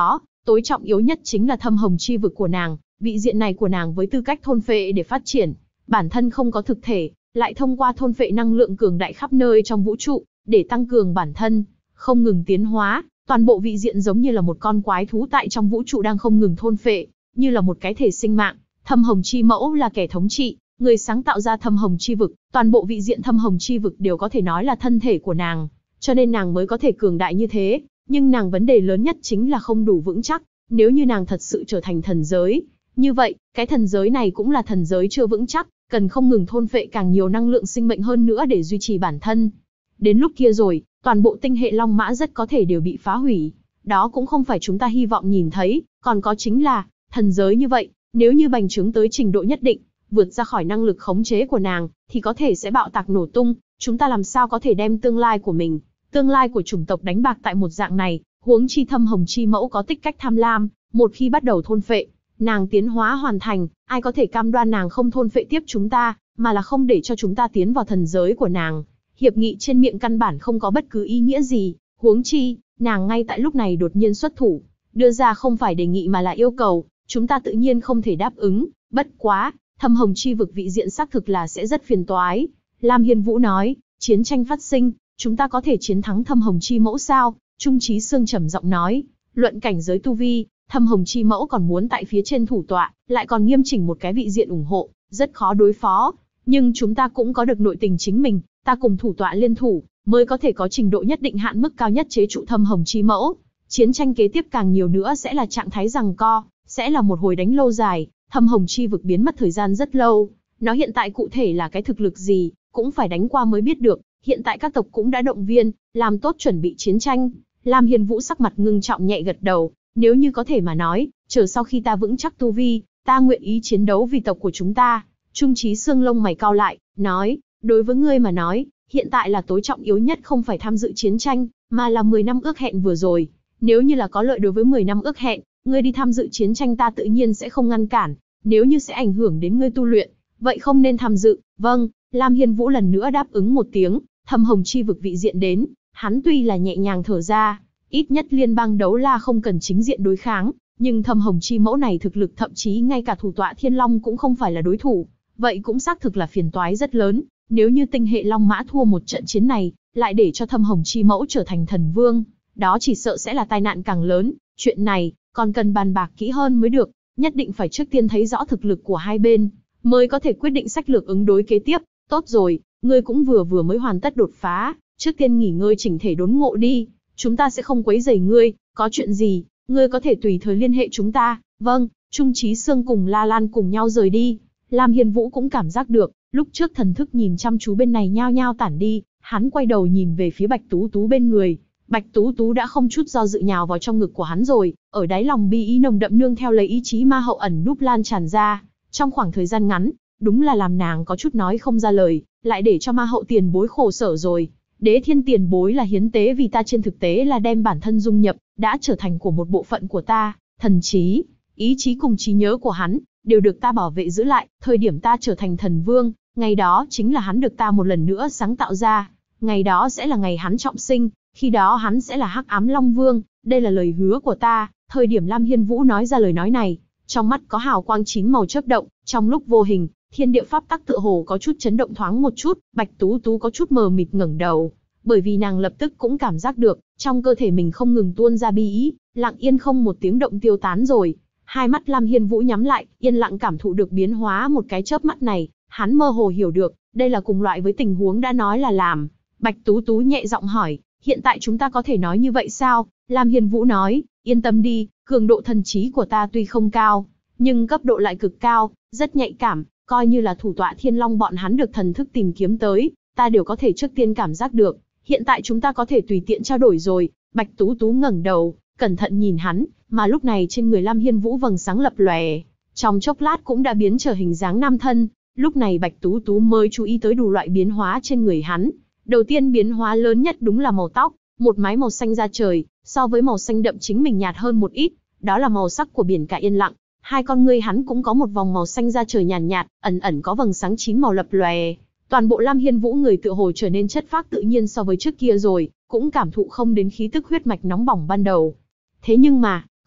tối trọng yếu nhất chính là thâm hồng chi vực của nàng, vị diện này của nàng với tư cách thôn phệ để phát triển, bản thân không có thực thể, lại thông qua thôn phệ năng lượng cường đại khắp nơi trong vũ trụ, để tăng cường bản thân, không ngừng tiến hóa, toàn bộ vị diện giống như là một con quái thú tại trong vũ trụ đang không ngừng thôn phệ, như là một cái thể sinh mạng. Thâm hồng chi mẫu là kẻ thống trị, người sáng tạo ra thâm hồng chi vực, toàn bộ vị diện thâm hồng chi vực đều có thể nói là thân thể của nàng, cho nên nàng mới có thể cường đại như thế. Nhưng nàng vấn đề lớn nhất chính là không đủ vững chắc. Nếu như nàng thật sự trở thành thần giới, như vậy, cái thần giới này cũng là thần giới chưa vững chắc, cần không ngừng thôn phệ càng nhiều năng lượng sinh mệnh hơn nữa để duy trì bản thân. Đến lúc kia rồi, toàn bộ tinh hệ Long Mã rất có thể đều bị phá hủy. Đó cũng không phải chúng ta hy vọng nhìn thấy, còn có chính là, thần giới như vậy, nếu như bành trướng tới trình độ nhất định, vượt ra khỏi năng lực khống chế của nàng, thì có thể sẽ bạo tạc nổ tung, chúng ta làm sao có thể đem tương lai của mình, tương lai của chủng tộc đánh bạc tại một dạng này, huống chi thâm hồng chi mẫu có tích cách tham lam, một khi bắt đầu thôn phệ, nàng tiến hóa hoàn thành, ai có thể cam đoan nàng không thôn phệ tiếp chúng ta, mà là không để cho chúng ta tiến vào thần giới của nàng. Hiệp nghị trên miệng căn bản không có bất cứ ý nghĩa gì, huống chi, nàng ngay tại lúc này đột nhiên xuất thủ, đưa ra không phải đề nghị mà là yêu cầu, chúng ta tự nhiên không thể đáp ứng, bất quá, thâm hồng chi vực vị diện xác thực là sẽ rất phiền toái. Lam Hiên Vũ nói, chiến tranh phát sinh, chúng ta có thể chiến thắng thâm hồng chi mẫu sao? Trung Chí Sương trầm giọng nói, luận cảnh giới tu vi, thâm hồng chi mẫu còn muốn tại phía trên thủ tọa, lại còn nghiêm chỉnh một cái vị diện ủng hộ, rất khó đối phó. Nhưng chúng ta cũng có được nội tình chính mình, ta cùng thủ tọa liên thủ, mới có thể có trình độ nhất định hạn mức cao nhất chế trụ thâm hồng chi mẫu. Chiến tranh kế tiếp càng nhiều nữa sẽ là trạng thái giằng co, sẽ là một hồi đánh lâu dài, thâm hồng chi vực biến mất thời gian rất lâu. Nó hiện tại cụ thể là cái thực lực gì, cũng phải đánh qua mới biết được. Hiện tại các tộc cũng đã động viên, làm tốt chuẩn bị chiến tranh. Lam Hiên Vũ sắc mặt ngưng trọng nhẹ gật đầu, nếu như có thể mà nói, chờ sau khi ta vững chắc tu vi, ta nguyện ý chiến đấu vì tộc của chúng ta. Trung Chí Sương lông mày cau lại, nói, đối với ngươi mà nói, hiện tại là tối trọng yếu nhất không phải tham dự chiến tranh, mà là 10 năm ước hẹn vừa rồi. Nếu như là có lợi đối với 10 năm ước hẹn, ngươi đi tham dự chiến tranh ta tự nhiên sẽ không ngăn cản. Nếu như sẽ ảnh hưởng đến ngươi tu luyện, vậy không nên tham dự. Vâng, Lam Hiên Vũ lần nữa đáp ứng một tiếng, thâm hồng chi vực vị diện đến, hắn tuy là nhẹ nhàng thở ra, ít nhất liên bang đấu la không cần chính diện đối kháng, nhưng thâm hồng chi mẫu này thực lực thậm chí ngay cả thủ tọa Thiên Long cũng không phải là đối thủ, vậy cũng xác thực là phiền toái rất lớn. Nếu như tinh hệ Long Mã thua một trận chiến này, lại để cho thâm hồng chi mẫu trở thành thần vương, đó chỉ sợ sẽ là tai nạn càng lớn. Chuyện này còn cần bàn bạc kỹ hơn mới được, nhất định phải trước tiên thấy rõ thực lực của hai bên, mới có thể quyết định sách lược ứng đối kế tiếp. Tốt rồi, ngươi cũng vừa mới hoàn tất đột phá, trước tiên nghỉ ngơi chỉnh thể đốn ngộ đi, chúng ta sẽ không quấy rầy ngươi, có chuyện gì, ngươi có thể tùy thời liên hệ chúng ta. Vâng, Trung Chí Sương cùng La Lan cùng nhau rời đi. Lam Hiên Vũ cũng cảm giác được, lúc trước thần thức nhìn chăm chú bên này nhao nhao tản đi, hắn quay đầu nhìn về phía Bạch Tú Tú bên người. Bạch Tú Tú đã không chút do dự nhào vào trong ngực của hắn rồi, ở đáy lòng bi ý nồng đậm nương theo lấy ý chí ma hậu ẩn núp lan tràn ra. Trong khoảng thời gian ngắn, đúng là làm nàng có chút nói không ra lời, lại để cho ma hậu tiền bối khổ sở rồi. Đế Thiên tiền bối là hiến tế vì ta, trên thực tế là đem bản thân dung nhập, đã trở thành của một bộ phận của ta, thần trí, ý chí cùng trí nhớ của hắn, đều được ta bảo vệ giữ lại. Thời điểm ta trở thành thần vương, ngày đó chính là hắn được ta một lần nữa sáng tạo ra. Ngày đó sẽ là ngày hắn trọng sinh, khi đó hắn sẽ là Hắc Ám Long Vương, đây là lời hứa của ta. Thời điểm Lam Hiên Vũ nói ra lời nói này, trong mắt có hào quang 9 màu chớp động, trong lúc vô hình, thiên địa pháp tắc tựa hồ có chút chấn động thoáng một chút. Bạch Tú Tú có chút mờ mịt ngẩng đầu, bởi vì nàng lập tức cũng cảm giác được, trong cơ thể mình không ngừng tuôn ra bi ý, lặng yên không một tiếng động tiêu tán rồi. Hai mắt Lam Hiên Vũ nhắm lại, yên lặng cảm thụ được biến hóa một cái chớp mắt này, hắn mơ hồ hiểu được, đây là cùng loại với tình huống đã nói là làm. Bạch Tú Tú nhẹ giọng hỏi, hiện tại chúng ta có thể nói như vậy sao? Lam Hiên Vũ nói, yên tâm đi, cường độ thần trí của ta tuy không cao, nhưng cấp độ lại cực cao, rất nhạy cảm, coi như là thủ tọa Thiên Long bọn hắn được thần thức tìm kiếm tới, ta đều có thể trước tiên cảm giác được. Hiện tại chúng ta có thể tùy tiện trao đổi rồi. Bạch Tú Tú ngẩng đầu, cẩn thận nhìn hắn, mà lúc này trên người Lam Hiên Vũ vầng sáng lập lòe, trong chốc lát cũng đã biến trở hình dáng nam thân. Lúc này Bạch Tú Tú mới chú ý tới đủ loại biến hóa trên người hắn. Đầu tiên biến hóa lớn nhất đúng là màu tóc, một mái màu xanh da trời, so với màu xanh đậm chính mình nhạt hơn một ít, đó là màu sắc của biển cả yên lặng. Hai con ngươi hắn cũng có một vòng màu xanh da trời nhàn nhạt, ẩn ẩn có vầng sáng 9 màu lập lòe. Toàn bộ Lam Hiên Vũ người tựa hồ trở nên chất phác tự nhiên so với trước kia rồi, cũng cảm thụ không đến khí tức huyết mạch nóng bỏng ban đầu. Thế nhưng mà,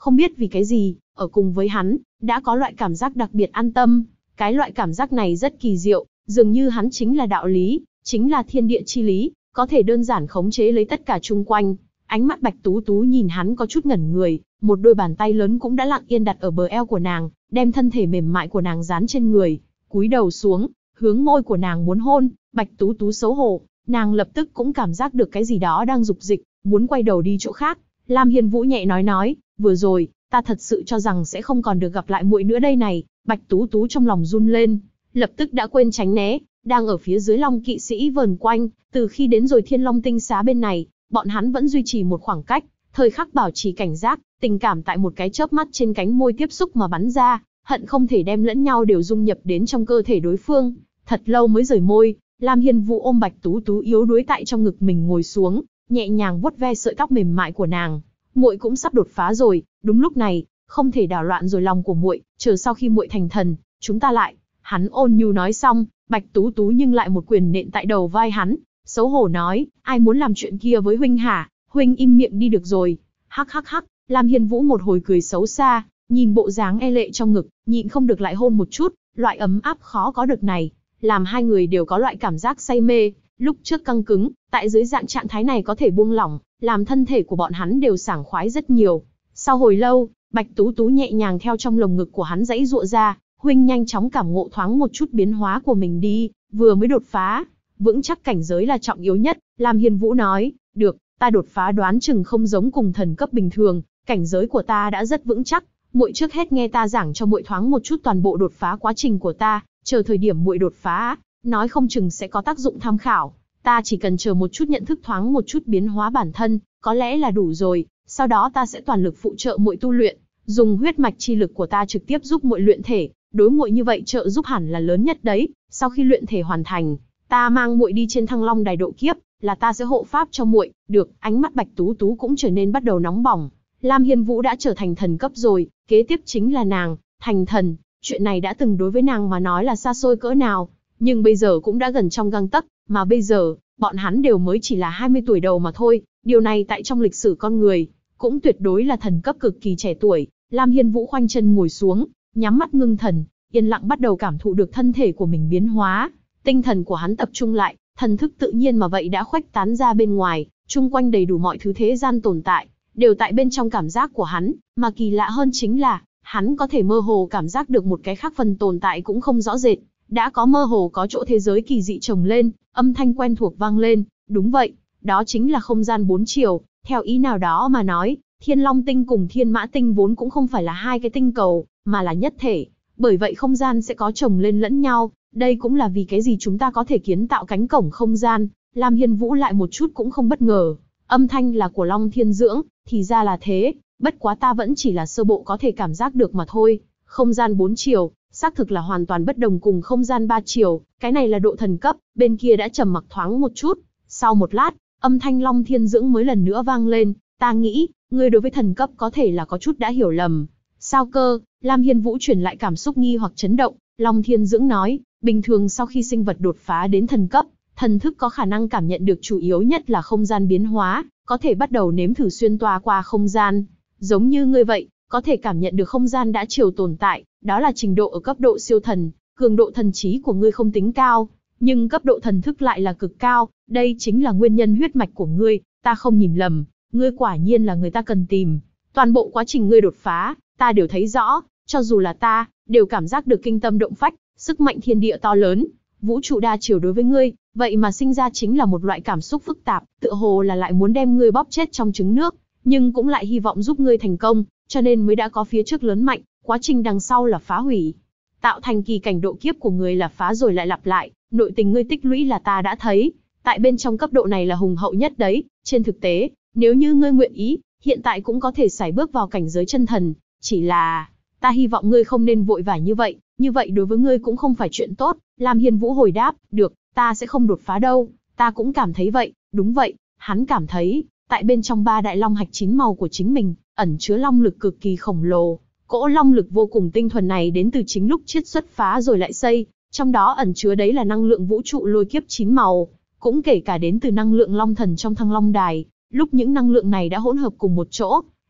Không biết vì cái gì, ở cùng với hắn, đã có loại cảm giác đặc biệt an tâm. Cái loại cảm giác này rất kỳ diệu, dường như hắn chính là đạo lý, chính là thiên địa chi lý, có thể đơn giản khống chế lấy tất cả chung quanh. Ánh mắt Bạch Tú Tú nhìn hắn có chút ngẩn người, một đôi bàn tay lớn cũng đã lặng yên đặt ở bờ eo của nàng, đem thân thể mềm mại của nàng dán trên người, cúi đầu xuống, hướng môi của nàng muốn hôn. Bạch Tú Tú xấu hổ, nàng lập tức cũng cảm giác được cái gì đó đang dục dịch, muốn quay đầu đi chỗ khác. Lam Hiên Vũ nhẹ nói, vừa rồi, ta thật sự cho rằng sẽ không còn được gặp lại muội nữa đây này. Bạch Tú Tú trong lòng run lên, lập tức đã quên tránh né, đang ở phía dưới Long kỵ sĩ vờn quanh. Từ khi đến rồi Thiên Long tinh xá bên này, bọn hắn vẫn duy trì một khoảng cách, thời khắc bảo trì cảnh giác, tình cảm tại một cái chớp mắt trên cánh môi tiếp xúc mà bắn ra, hận không thể đem lẫn nhau đều dung nhập đến trong cơ thể đối phương. Thật lâu mới rời môi, Lam Hiên Vũ ôm Bạch Tú Tú yếu đuối tại trong ngực mình ngồi xuống, nhẹ nhàng vuốt ve sợi tóc mềm mại của nàng. Muội cũng sắp đột phá rồi, đúng lúc này, không thể đảo loạn rồi lòng của muội, chờ sau khi muội thành thần, chúng ta lại. Hắn ôn nhu nói xong, Bạch Tú Tú nhưng lại một quyền nện tại đầu vai hắn, xấu hổ nói, ai muốn làm chuyện kia với huynh hả? Huynh im miệng đi được rồi. Hắc hắc hắc, Lam Hiên Vũ một hồi cười xấu xa, nhìn bộ dáng e lệ trong ngực, nhịn không được lại hôn một chút, loại ấm áp khó có được này, làm hai người đều có loại cảm giác say mê. Lúc trước căng cứng, tại dưới dạng trạng thái này có thể buông lỏng, làm thân thể của bọn hắn đều sảng khoái rất nhiều. Sau hồi lâu, Bạch Tú Tú nhẹ nhàng theo trong lồng ngực của hắn giãy giụa ra, huynh nhanh chóng cảm ngộ thoáng một chút biến hóa của mình đi, vừa mới đột phá, vững chắc cảnh giới là trọng yếu nhất. Lam Hiên Vũ nói, được, ta đột phá đoán chừng không giống cùng thần cấp bình thường, cảnh giới của ta đã rất vững chắc, muội trước hết nghe ta giảng cho muội thoáng một chút toàn bộ đột phá quá trình của ta, chờ thời điểm muội đột phá, nói không chừng sẽ có tác dụng tham khảo. Ta chỉ cần chờ một chút nhận thức thoáng một chút biến hóa bản thân, có lẽ là đủ rồi, sau đó ta sẽ toàn lực phụ trợ muội tu luyện, dùng huyết mạch chi lực của ta trực tiếp giúp muội luyện thể, đối muội như vậy trợ giúp hẳn là lớn nhất đấy. Sau khi luyện thể hoàn thành, ta mang muội đi trên Thăng Long đài độ kiếp, là ta sẽ hộ pháp cho muội. Được. Ánh mắt Bạch Tú Tú cũng trở nên bắt đầu nóng bỏng. Lam Hiên Vũ đã trở thành thần cấp rồi, kế tiếp chính là nàng thành thần. Chuyện này đã từng đối với nàng mà nói là xa xôi cỡ nào, nhưng bây giờ cũng đã gần trong gang tấc, mà bây giờ, bọn hắn đều mới chỉ là 20 tuổi đầu mà thôi, điều này tại trong lịch sử con người, cũng tuyệt đối là thần cấp cực kỳ trẻ tuổi. Lam Hiên Vũ khoanh chân ngồi xuống, nhắm mắt ngưng thần, yên lặng bắt đầu cảm thụ được thân thể của mình biến hóa. Tinh thần của hắn tập trung lại, thần thức tự nhiên mà vậy đã khuếch tán ra bên ngoài, chung quanh đầy đủ mọi thứ thế gian tồn tại, đều tại bên trong cảm giác của hắn, mà kỳ lạ hơn chính là, hắn có thể mơ hồ cảm giác được một cái khác phần tồn tại cũng không rõ rệt, đã có mơ hồ có chỗ thế giới kỳ dị chồng lên, âm thanh quen thuộc vang lên, đúng vậy, đó chính là không gian 4 chiều, theo ý nào đó mà nói, Thiên Long tinh cùng Thiên Mã tinh vốn cũng không phải là hai cái tinh cầu, mà là nhất thể, bởi vậy không gian sẽ có chồng lên lẫn nhau, đây cũng là vì cái gì chúng ta có thể kiến tạo cánh cổng không gian. Lam Hiên Vũ lại một chút cũng không bất ngờ, âm thanh là của Long Thiên Dưỡng, thì ra là thế, bất quá ta vẫn chỉ là sơ bộ có thể cảm giác được mà thôi. Không gian 4 chiều, xác thực là hoàn toàn bất đồng cùng không gian 3 chiều, cái này là độ thần cấp. Bên kia đã trầm mặc thoáng một chút, sau một lát, âm thanh Long Thiên Dưỡng mới lần nữa vang lên, ta nghĩ, ngươi đối với thần cấp có thể là có chút đã hiểu lầm. Sao cơ? Lam Hiên Vũ chuyển lại cảm xúc nghi hoặc chấn động. Long Thiên Dưỡng nói, bình thường sau khi sinh vật đột phá đến thần cấp, thần thức có khả năng cảm nhận được chủ yếu nhất là không gian biến hóa, có thể bắt đầu nếm thử xuyên toa qua không gian. Giống như ngươi vậy, có thể cảm nhận được không gian đã chiều tồn tại, đó là trình độ ở cấp độ siêu thần, cường độ thần trí của ngươi không tính cao, nhưng cấp độ thần thức lại là cực cao, đây chính là nguyên nhân huyết mạch của ngươi, ta không nhìn lầm, ngươi quả nhiên là người ta cần tìm. Toàn bộ quá trình ngươi đột phá, ta đều thấy rõ, cho dù là ta, đều cảm giác được kinh tâm động phách, sức mạnh thiên địa to lớn, vũ trụ đa chiều đối với ngươi, vậy mà sinh ra chính là một loại cảm xúc phức tạp, tựa hồ là lại muốn đem ngươi bóp chết trong trứng nước, nhưng cũng lại hy vọng giúp ngươi thành công, cho nên mới đã có phía trước lớn mạnh, quá trình đằng sau là phá hủy. Tạo thành kỳ cảnh độ kiếp của ngươi là phá rồi lại lặp lại, nội tình ngươi tích lũy là ta đã thấy, tại bên trong cấp độ này là hùng hậu nhất đấy, trên thực tế, nếu như ngươi nguyện ý, hiện tại cũng có thể sải bước vào cảnh giới chân thần, chỉ là, ta hy vọng ngươi không nên vội vã như vậy đối với ngươi cũng không phải chuyện tốt. Lam Hiên Vũ hồi đáp, được, ta sẽ không đột phá đâu, ta cũng cảm thấy vậy. Đúng vậy, hắn cảm thấy, tại bên trong 3 đại long hạch 9 màu của chính mình, ẩn chứa long lực cực kỳ khổng lồ. Cỗ long lực vô cùng tinh thuần này đến từ chính lúc chiết xuất phá rồi lại xây, trong đó ẩn chứa đấy là năng lượng vũ trụ lôi kiếp 9 màu, cũng kể cả đến từ năng lượng long thần trong Thăng Long đài. Lúc những năng lượng này đã hỗn hợp cùng một chỗ,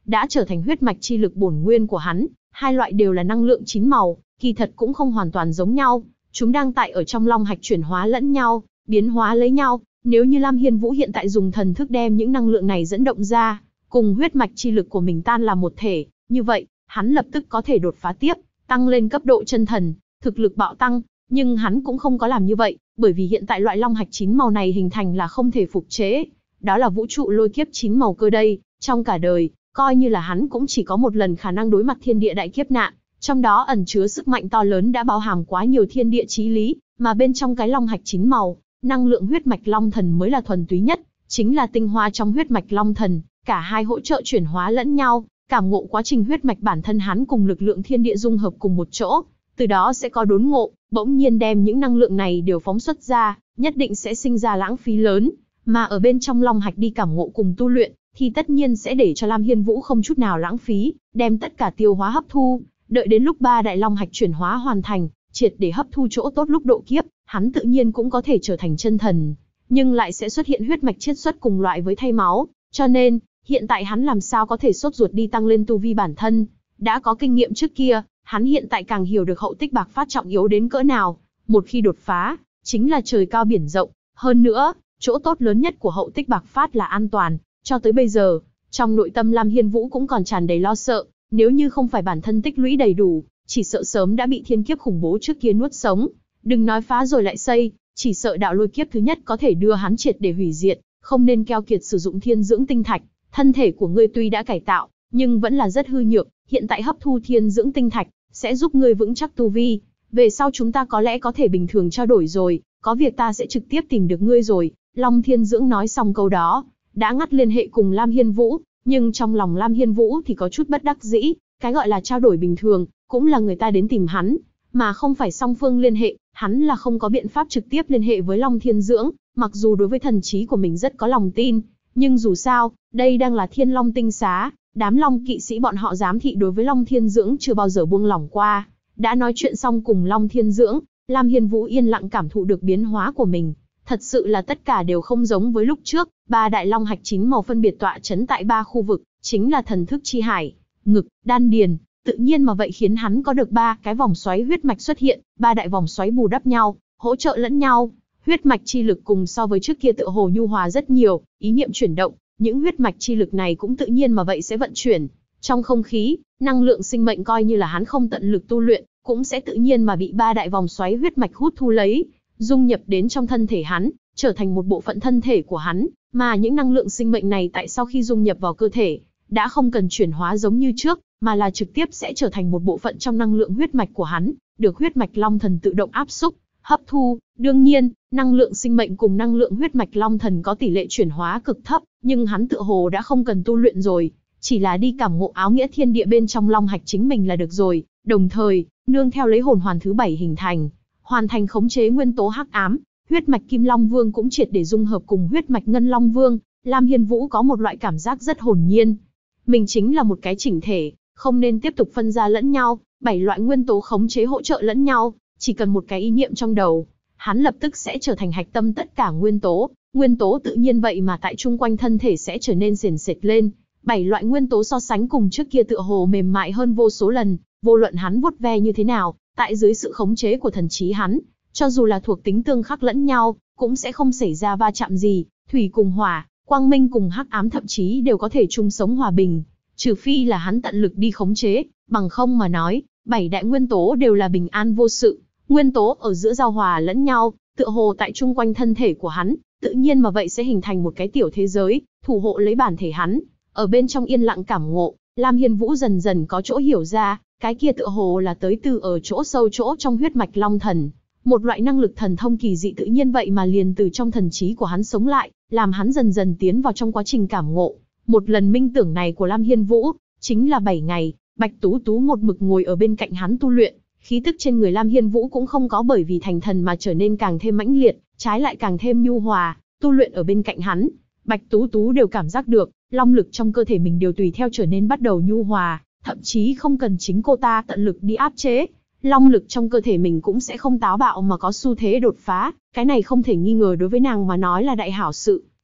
đã trở thành huyết mạch chi lực bổn nguyên của hắn. Hai loại đều là năng lượng chín màu, kỳ thật cũng không hoàn toàn giống nhau. Chúng đang tại ở trong long hạch chuyển hóa lẫn nhau, biến hóa lấy nhau. Nếu như Lam Hiên Vũ hiện tại dùng thần thức đem những năng lượng này dẫn động ra, cùng huyết mạch chi lực của mình tan làm một thể, như vậy, hắn lập tức có thể đột phá tiếp, tăng lên cấp độ chân thần, thực lực bạo tăng. Nhưng hắn cũng không có làm như vậy, bởi vì hiện tại loại long hạch chín màu này hình thành là không thể phục chế. Đó là vũ trụ lôi kiếp chín màu cơ đây, trong cả đời, coi như là hắn cũng chỉ có một lần khả năng đối mặt thiên địa đại kiếp nạn, trong đó ẩn chứa sức mạnh to lớn đã bao hàm quá nhiều thiên địa chí lý, mà bên trong cái long hạch chín màu, năng lượng huyết mạch long thần mới là thuần túy nhất, chính là tinh hoa trong huyết mạch long thần, cả hai hỗ trợ chuyển hóa lẫn nhau, cảm ngộ quá trình huyết mạch bản thân hắn cùng lực lượng thiên địa dung hợp cùng một chỗ, từ đó sẽ có đốn ngộ, bỗng nhiên đem những năng lượng này đều phóng xuất ra, nhất định sẽ sinh ra lãng phí lớn, mà ở bên trong long hạch đi cảm ngộ cùng tu luyện, thì tất nhiên sẽ để cho Lam Hiên Vũ không chút nào lãng phí, đem tất cả tiêu hóa hấp thu, đợi đến lúc ba đại long hạch chuyển hóa hoàn thành, triệt để hấp thu chỗ tốt lúc độ kiếp, hắn tự nhiên cũng có thể trở thành chân thần, nhưng lại sẽ xuất hiện huyết mạch chiết xuất cùng loại với thay máu, cho nên, hiện tại hắn làm sao có thể sốt ruột đi tăng lên tu vi bản thân, đã có kinh nghiệm trước kia, hắn hiện tại càng hiểu được hậu tích bạc phát trọng yếu đến cỡ nào, một khi đột phá, chính là trời cao biển rộng, hơn nữa, chỗ tốt lớn nhất của hậu tích bạc phát là an toàn, cho tới bây giờ, trong nội tâm Lam Hiên Vũ cũng còn tràn đầy lo sợ, nếu như không phải bản thân tích lũy đầy đủ, chỉ sợ sớm đã bị thiên kiếp khủng bố trước kia nuốt sống, đừng nói phá rồi lại xây, chỉ sợ đạo lôi kiếp thứ nhất có thể đưa hắn triệt để hủy diệt, không nên keo kiệt sử dụng thiên dưỡng tinh thạch, thân thể của ngươi tuy đã cải tạo, nhưng vẫn là rất hư nhược, hiện tại hấp thu thiên dưỡng tinh thạch, sẽ giúp ngươi vững chắc tu vi, về sau chúng ta có lẽ có thể bình thường trao đổi rồi, có việc ta sẽ trực tiếp tìm được ngươi rồi. Long Thiên Dưỡng nói xong câu đó, đã ngắt liên hệ cùng Lam Hiên Vũ, nhưng trong lòng Lam Hiên Vũ thì có chút bất đắc dĩ, cái gọi là trao đổi bình thường, cũng là người ta đến tìm hắn, mà không phải song phương liên hệ, hắn là không có biện pháp trực tiếp liên hệ với Long Thiên Dưỡng, mặc dù đối với thần trí của mình rất có lòng tin, nhưng dù sao, đây đang là Thiên Long tinh xá, đám Long kỵ sĩ bọn họ giám thị đối với Long Thiên Dưỡng chưa bao giờ buông lỏng qua. Đã nói chuyện xong cùng Long Thiên Dưỡng, Lam Hiên Vũ yên lặng cảm thụ được biến hóa của mình. Thật sự là tất cả đều không giống với lúc trước, ba đại long hạch chín màu phân biệt tọa chấn tại ba khu vực, chính là thần thức chi hải, ngực, đan điền, tự nhiên mà vậy khiến hắn có được ba cái vòng xoáy huyết mạch xuất hiện, ba đại vòng xoáy bù đắp nhau, hỗ trợ lẫn nhau. Huyết mạch chi lực cùng so với trước kia tựa hồ nhu hòa rất nhiều, ý niệm chuyển động, những huyết mạch chi lực này cũng tự nhiên mà vậy sẽ vận chuyển. Trong không khí, năng lượng sinh mệnh coi như là hắn không tận lực tu luyện, cũng sẽ tự nhiên mà bị ba đại vòng xoáy huyết mạch hút thu lấy, dung nhập đến trong thân thể hắn, trở thành một bộ phận thân thể của hắn, mà những năng lượng sinh mệnh này tại sau khi dung nhập vào cơ thể, đã không cần chuyển hóa giống như trước, mà là trực tiếp sẽ trở thành một bộ phận trong năng lượng huyết mạch của hắn, được huyết mạch long thần tự động áp xúc, hấp thu. Đương nhiên, năng lượng sinh mệnh cùng năng lượng huyết mạch long thần có tỷ lệ chuyển hóa cực thấp, nhưng hắn tựa hồ đã không cần tu luyện rồi, chỉ là đi cảm ngộ áo nghĩa thiên địa bên trong long hạch chính mình là được rồi, đồng thời, nương theo lấy hồn hoàn thứ 7 hình thành, hoàn thành khống chế nguyên tố hắc ám, huyết mạch Kim Long Vương cũng triệt để dung hợp cùng huyết mạch Ngân Long Vương, Lam Hiên Vũ có một loại cảm giác rất hồn nhiên. Mình chính là một cái chỉnh thể, không nên tiếp tục phân ra lẫn nhau, 7 loại nguyên tố khống chế hỗ trợ lẫn nhau, chỉ cần một cái ý niệm trong đầu, hắn lập tức sẽ trở thành hạch tâm tất cả nguyên tố tự nhiên vậy mà tại chung quanh thân thể sẽ trở nên sền sệt lên. 7 loại nguyên tố so sánh cùng trước kia tựa hồ mềm mại hơn vô số lần, vô luận hắn vuốt ve như thế nào, tại dưới sự khống chế của thần trí hắn, cho dù là thuộc tính tương khắc lẫn nhau, cũng sẽ không xảy ra va chạm gì, thủy cùng hỏa, quang minh cùng hắc ám thậm chí đều có thể chung sống hòa bình, trừ phi là hắn tận lực đi khống chế, bằng không mà nói, 7 đại nguyên tố đều là bình an vô sự, nguyên tố ở giữa giao hòa lẫn nhau, tựa hồ tại chung quanh thân thể của hắn, tự nhiên mà vậy sẽ hình thành một cái tiểu thế giới, thủ hộ lấy bản thể hắn. Ở bên trong yên lặng cảm ngộ, Lam Hiên Vũ dần dần có chỗ hiểu ra, cái kia tựa hồ là tới từ ở chỗ sâu chỗ trong huyết mạch long thần. Một loại năng lực thần thông kỳ dị tự nhiên vậy mà liền từ trong thần trí của hắn sống lại, làm hắn dần dần tiến vào trong quá trình cảm ngộ. Một lần minh tưởng này của Lam Hiên Vũ, chính là 7 ngày, Bạch Tú Tú một mực ngồi ở bên cạnh hắn tu luyện, khí tức trên người Lam Hiên Vũ cũng không có bởi vì thành thần mà trở nên càng thêm mãnh liệt, trái lại càng thêm nhu hòa, tu luyện ở bên cạnh hắn. Bạch Tú Tú đều cảm giác được, long lực trong cơ thể mình đều tùy theo trở nên bắt đầu nhu hòa, thậm chí không cần chính cô ta tận lực đi áp chế. Long lực trong cơ thể mình cũng sẽ không táo bạo mà có xu thế đột phá, cái này không thể nghi ngờ đối với nàng mà nói là đại hảo sự.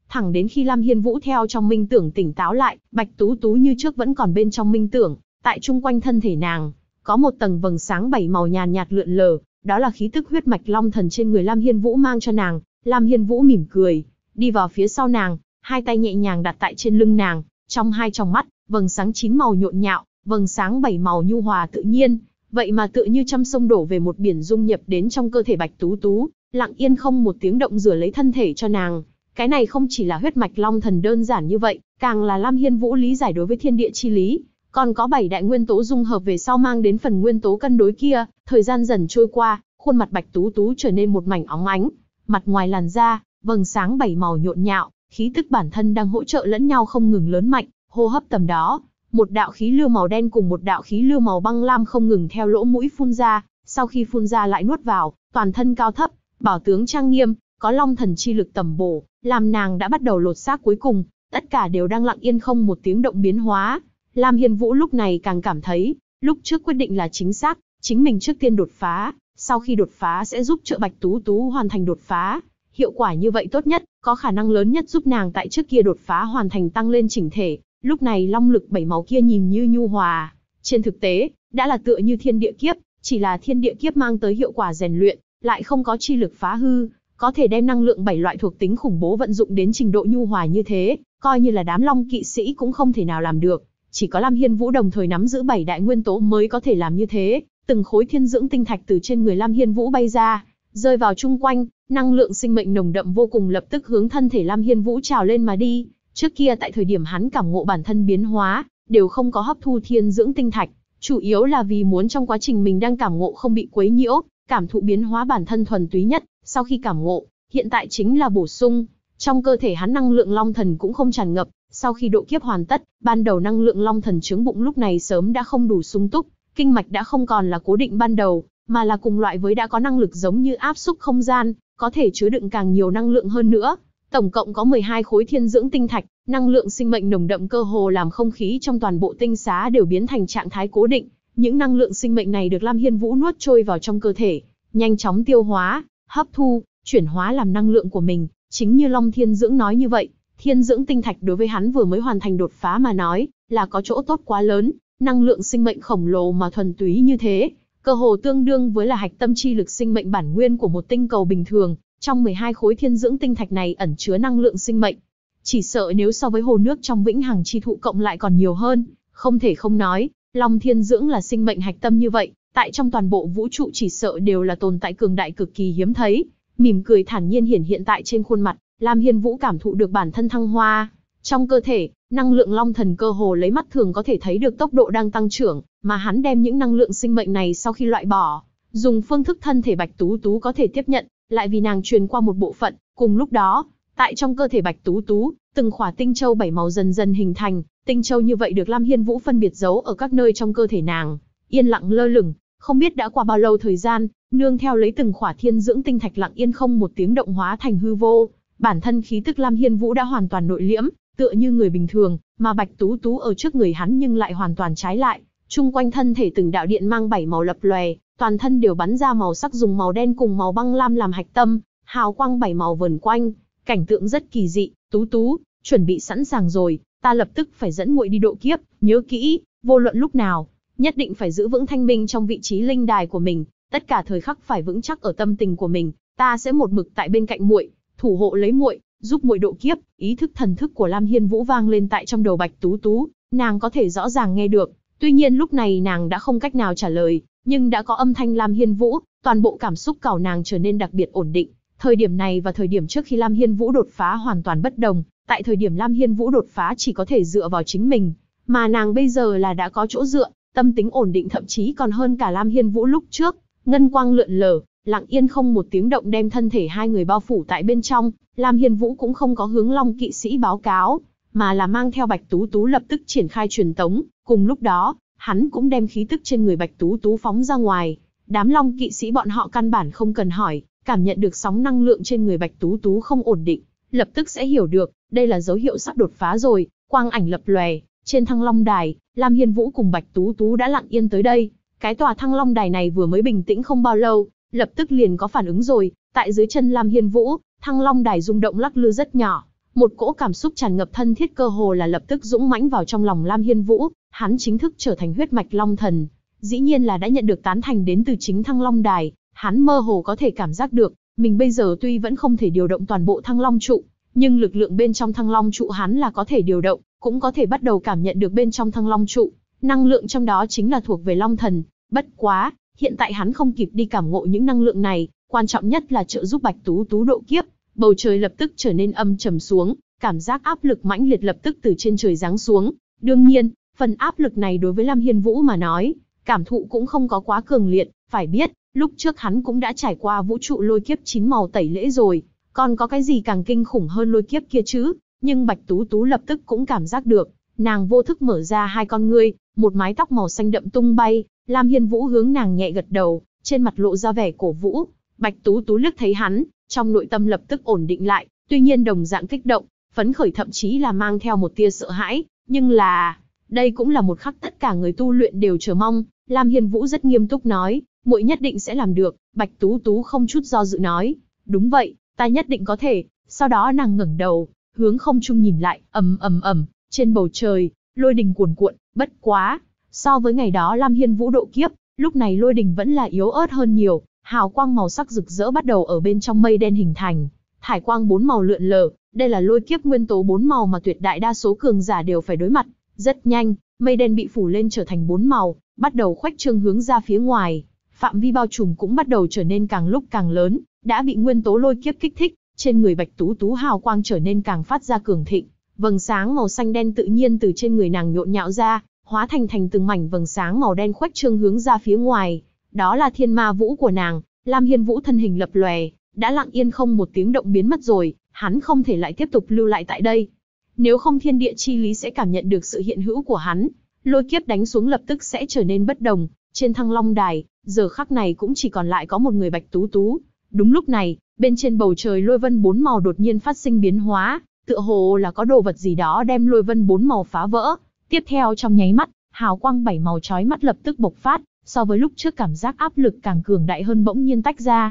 Thẳng đến khi Lam Hiên Vũ theo trong minh tưởng tỉnh táo lại, Bạch Tú Tú như trước vẫn còn bên trong minh tưởng, tại chung quanh thân thể nàng, có một tầng vầng sáng 7 màu nhàn nhạt lượn lờ, đó là khí tức huyết mạch long thần trên người Lam Hiên Vũ mang cho nàng. Lam Hiên Vũ mỉm cười, đi vào phía sau nàng, hai tay nhẹ nhàng đặt tại trên lưng nàng, trong hai tròng mắt, vầng sáng 9 màu nhộn nhạo, vầng sáng 7 màu nhu hòa tự nhiên, vậy mà tựa như trăm sông đổ về một biển dung nhập đến trong cơ thể Bạch Tú Tú, lặng yên không một tiếng động rửa lấy thân thể cho nàng. Cái này không chỉ là huyết mạch long thần đơn giản như vậy, càng là Lam Hiên Vũ lý giải đối với thiên địa chi lý, còn có 7 đại nguyên tố dung hợp về sau mang đến phần nguyên tố cân đối kia. Thời gian dần trôi qua, khuôn mặt Bạch Tú Tú trở nên một mảnh óng ánh, mặt ngoài làn da, vầng sáng 7 màu nhộn nhạo, khí tức bản thân đang hỗ trợ lẫn nhau không ngừng lớn mạnh, hô hấp tầm đó, một đạo khí lưu màu đen cùng một đạo khí lưu màu băng lam không ngừng theo lỗ mũi phun ra, sau khi phun ra lại nuốt vào, toàn thân cao thấp, bảo tướng trang nghiêm, có long thần chi lực tầm bổ, làm nàng đã bắt đầu lột xác cuối cùng, tất cả đều đang lặng yên không một tiếng động biến hóa. Lam Hiên Vũ lúc này càng cảm thấy, lúc trước quyết định là chính xác, chính mình trước tiên đột phá, sau khi đột phá sẽ giúp trợ Bạch Tú Tú hoàn thành đột phá. Hiệu quả như vậy tốt nhất, có khả năng lớn nhất giúp nàng tại trước kia đột phá hoàn thành tăng lên chỉnh thể. Lúc này long lực 7 màu kia nhìn như nhu hòa, trên thực tế, đã là tựa như thiên địa kiếp, chỉ là thiên địa kiếp mang tới hiệu quả rèn luyện, lại không có chi lực phá hư, có thể đem năng lượng 7 loại thuộc tính khủng bố vận dụng đến trình độ nhu hòa như thế, coi như là đám long kỵ sĩ cũng không thể nào làm được. Chỉ có Lam Hiên Vũ đồng thời nắm giữ 7 đại nguyên tố mới có thể làm như thế. Từng khối thiên dưỡng tinh thạch từ trên người Lam Hiên Vũ bay ra, rơi vào chung quanh, năng lượng sinh mệnh nồng đậm vô cùng lập tức hướng thân thể Lam Hiên Vũ trào lên mà đi. Trước kia tại thời điểm hắn cảm ngộ bản thân biến hóa, đều không có hấp thu thiên dưỡng tinh thạch, chủ yếu là vì muốn trong quá trình mình đang cảm ngộ không bị quấy nhiễu, cảm thụ biến hóa bản thân thuần túy nhất. Sau khi cảm ngộ, hiện tại chính là bổ sung, trong cơ thể hắn năng lượng long thần cũng không tràn ngập. Sau khi độ kiếp hoàn tất, ban đầu năng lượng long thần chướng bụng lúc này sớm đã không đủ sung túc, kinh mạch đã không còn là cố định ban đầu, mà là cùng loại với đã có năng lực giống như áp xúc không gian, có thể chứa đựng càng nhiều năng lượng hơn nữa. Tổng cộng có 12 khối thiên dưỡng tinh thạch, năng lượng sinh mệnh nồng đậm cơ hồ làm không khí trong toàn bộ tinh xá đều biến thành trạng thái cố định. Những năng lượng sinh mệnh này được Lam Hiên Vũ nuốt trôi vào trong cơ thể, nhanh chóng tiêu hóa, hấp thu, chuyển hóa làm năng lượng của mình. Chính như Long Thiên Dưỡng nói như vậy, thiên dưỡng tinh thạch đối với hắn vừa mới hoàn thành đột phá mà nói, là có chỗ tốt quá lớn. Năng lượng sinh mệnh khổng lồ mà thuần túy như thế, cơ hồ tương đương với là hạch tâm chi lực sinh mệnh bản nguyên của một tinh cầu bình thường. Trong 12 khối thiên dưỡng tinh thạch này ẩn chứa năng lượng sinh mệnh, chỉ sợ nếu so với hồ nước trong vĩnh hằng chi thụ cộng lại còn nhiều hơn. Không thể không nói, Long Thiên Dưỡng là sinh mệnh hạch tâm như vậy, tại trong toàn bộ vũ trụ chỉ sợ đều là tồn tại cường đại cực kỳ hiếm thấy. Mỉm cười thản nhiên hiển hiện tại trên khuôn mặt, Lam Hiên Vũ cảm thụ được bản thân thăng hoa. Trong cơ thể, năng lượng long thần cơ hồ lấy mắt thường có thể thấy được tốc độ đang tăng trưởng, mà hắn đem những năng lượng sinh mệnh này sau khi loại bỏ, dùng phương thức thân thể Bạch Tú Tú có thể tiếp nhận, lại vì nàng truyền qua một bộ phận. Cùng lúc đó, tại trong cơ thể Bạch Tú Tú, từng khỏa tinh châu 7 màu dần dần hình thành. Tinh châu như vậy được Lam Hiên Vũ phân biệt giấu ở các nơi trong cơ thể nàng, yên lặng lơ lửng. Không biết đã qua bao lâu thời gian, nương theo lấy từng khỏa thiên dưỡng tinh thạch lặng yên không một tiếng động hóa thành hư vô. Bản thân khí tức Lam Hiên Vũ đã hoàn toàn nội liễm, tựa như người bình thường, mà Bạch Tú Tú ở trước người hắn nhưng lại hoàn toàn trái lại. Trung quanh thân thể từng đạo điện mang 7 màu lập lòe, toàn thân đều bắn ra màu sắc dùng màu đen cùng màu băng lam làm hạch tâm, hào quang 7 màu vờn quanh, cảnh tượng rất kỳ dị. Tú Tú, chuẩn bị sẵn sàng rồi, ta lập tức phải dẫn muội đi độ kiếp, nhớ kỹ, vô luận lúc nào, nhất định phải giữ vững thanh minh trong vị trí linh đài của mình, tất cả thời khắc phải vững chắc ở tâm tình của mình, ta sẽ một mực tại bên cạnh muội, thủ hộ lấy muội, giúp muội độ kiếp. Ý thức thần thức của Lam Hiên Vũ vang lên tại trong đầu Bạch Tú Tú, nàng có thể rõ ràng nghe được. Tuy nhiên lúc này nàng đã không cách nào trả lời, nhưng đã có âm thanh Lam Hiên Vũ, toàn bộ cảm xúc cào nàng trở nên đặc biệt ổn định. Thời điểm này và thời điểm trước khi Lam Hiên Vũ đột phá hoàn toàn bất đồng, tại thời điểm Lam Hiên Vũ đột phá chỉ có thể dựa vào chính mình, mà nàng bây giờ là đã có chỗ dựa, tâm tính ổn định thậm chí còn hơn cả Lam Hiên Vũ lúc trước. Ngân quang lượn lờ, lặng yên không một tiếng động đem thân thể hai người bao phủ tại bên trong. Lam Hiên Vũ cũng không có hướng Long kỵ sĩ báo cáo, mà là mang theo Bạch Tú Tú lập tức triển khai truyền tống. Cùng lúc đó, hắn cũng đem khí tức trên người Bạch Tú Tú phóng ra ngoài. Đám Long kỵ sĩ bọn họ căn bản không cần hỏi, cảm nhận được sóng năng lượng trên người Bạch Tú Tú không ổn định, lập tức sẽ hiểu được, đây là dấu hiệu sắp đột phá rồi. Quang ảnh lập lòe, trên Thăng Long Đài, Lam Hiên Vũ cùng Bạch Tú Tú đã lặng yên tới đây. Cái tòa Thăng Long Đài này vừa mới bình tĩnh không bao lâu, lập tức liền có phản ứng rồi. Tại dưới chân Lam Hiên Vũ, Thăng Long Đài rung động lắc lư rất nhỏ. Một cỗ cảm xúc tràn ngập thân thiết cơ hồ là lập tức dũng mãnh vào trong lòng Lam Hiên Vũ, hắn chính thức trở thành huyết mạch Long Thần. Dĩ nhiên là đã nhận được tán thành đến từ chính Thăng Long Đài, hắn mơ hồ có thể cảm giác được, mình bây giờ tuy vẫn không thể điều động toàn bộ Thăng Long trụ, nhưng lực lượng bên trong Thăng Long trụ hắn là có thể điều động, cũng có thể bắt đầu cảm nhận được bên trong Thăng Long trụ. Năng lượng trong đó chính là thuộc về Long Thần, bất quá, hiện tại hắn không kịp đi cảm ngộ những năng lượng này, quan trọng nhất là trợ giúp Bạch Tú Tú độ kiếp. Bầu trời lập tức trở nên âm trầm xuống, cảm giác áp lực mãnh liệt lập tức từ trên trời giáng xuống. Đương nhiên, phần áp lực này đối với Lam Hiên Vũ mà nói, cảm thụ cũng không có quá cường liệt, phải biết, lúc trước hắn cũng đã trải qua vũ trụ lôi kiếp 9 màu tẩy lễ rồi, còn có cái gì càng kinh khủng hơn lôi kiếp kia chứ? Nhưng Bạch Tú Tú lập tức cũng cảm giác được, nàng vô thức mở ra hai con ngươi, một mái tóc màu xanh đậm tung bay, Lam Hiên Vũ hướng nàng nhẹ gật đầu, trên mặt lộ ra vẻ cổ vũ. Bạch Tú Tú liếc thấy hắn, trong nội tâm lập tức ổn định lại, tuy nhiên đồng dạng kích động, phấn khởi thậm chí là mang theo một tia sợ hãi, nhưng là, đây cũng là một khắc tất cả người tu luyện đều chờ mong. Lam Hiên Vũ rất nghiêm túc nói, muội nhất định sẽ làm được. Bạch Tú Tú không chút do dự nói, đúng vậy, ta nhất định có thể. Sau đó nàng ngẩng đầu, hướng không trung nhìn lại, ầm ầm ầm, trên bầu trời, lôi đình cuồn cuộn, bất quá, so với ngày đó Lam Hiên Vũ độ kiếp, lúc này lôi đình vẫn là yếu ớt hơn nhiều, hào quang màu sắc rực rỡ bắt đầu ở bên trong mây đen hình thành, thải quang 4 màu lượn lờ, đây là lôi kiếp nguyên tố 4 màu mà tuyệt đại đa số cường giả đều phải đối mặt. Rất nhanh, mây đen bị phủ lên trở thành 4 màu, bắt đầu khuếch trương hướng ra phía ngoài, phạm vi bao trùm cũng bắt đầu trở nên càng lúc càng lớn, đã bị nguyên tố lôi kiếp kích thích, trên người Bạch Tú Tú hào quang trở nên càng phát ra cường thịnh, vầng sáng màu xanh đen tự nhiên từ trên người nàng nhộn nhạo ra, hóa thành từng mảnh vầng sáng màu đen khuếch trương hướng ra phía ngoài. Đó là thiên ma vũ của nàng. Lam Hiên Vũ thân hình lập lòe, đã lặng yên không một tiếng động biến mất rồi, hắn không thể lại tiếp tục lưu lại tại đây. Nếu không thiên địa chi lý sẽ cảm nhận được sự hiện hữu của hắn, lôi kiếp đánh xuống lập tức sẽ trở nên bất đồng. Trên Thăng Long Đài, giờ khắc này cũng chỉ còn lại có một người Bạch Tú Tú. Đúng lúc này, bên trên bầu trời lôi vân 4 màu đột nhiên phát sinh biến hóa, tựa hồ là có đồ vật gì đó đem lôi vân 4 màu phá vỡ. Tiếp theo trong nháy mắt, hào quang 7 màu chói mắt lập tức bộc phát, so với lúc trước cảm giác áp lực càng cường đại hơn bỗng nhiên tách ra.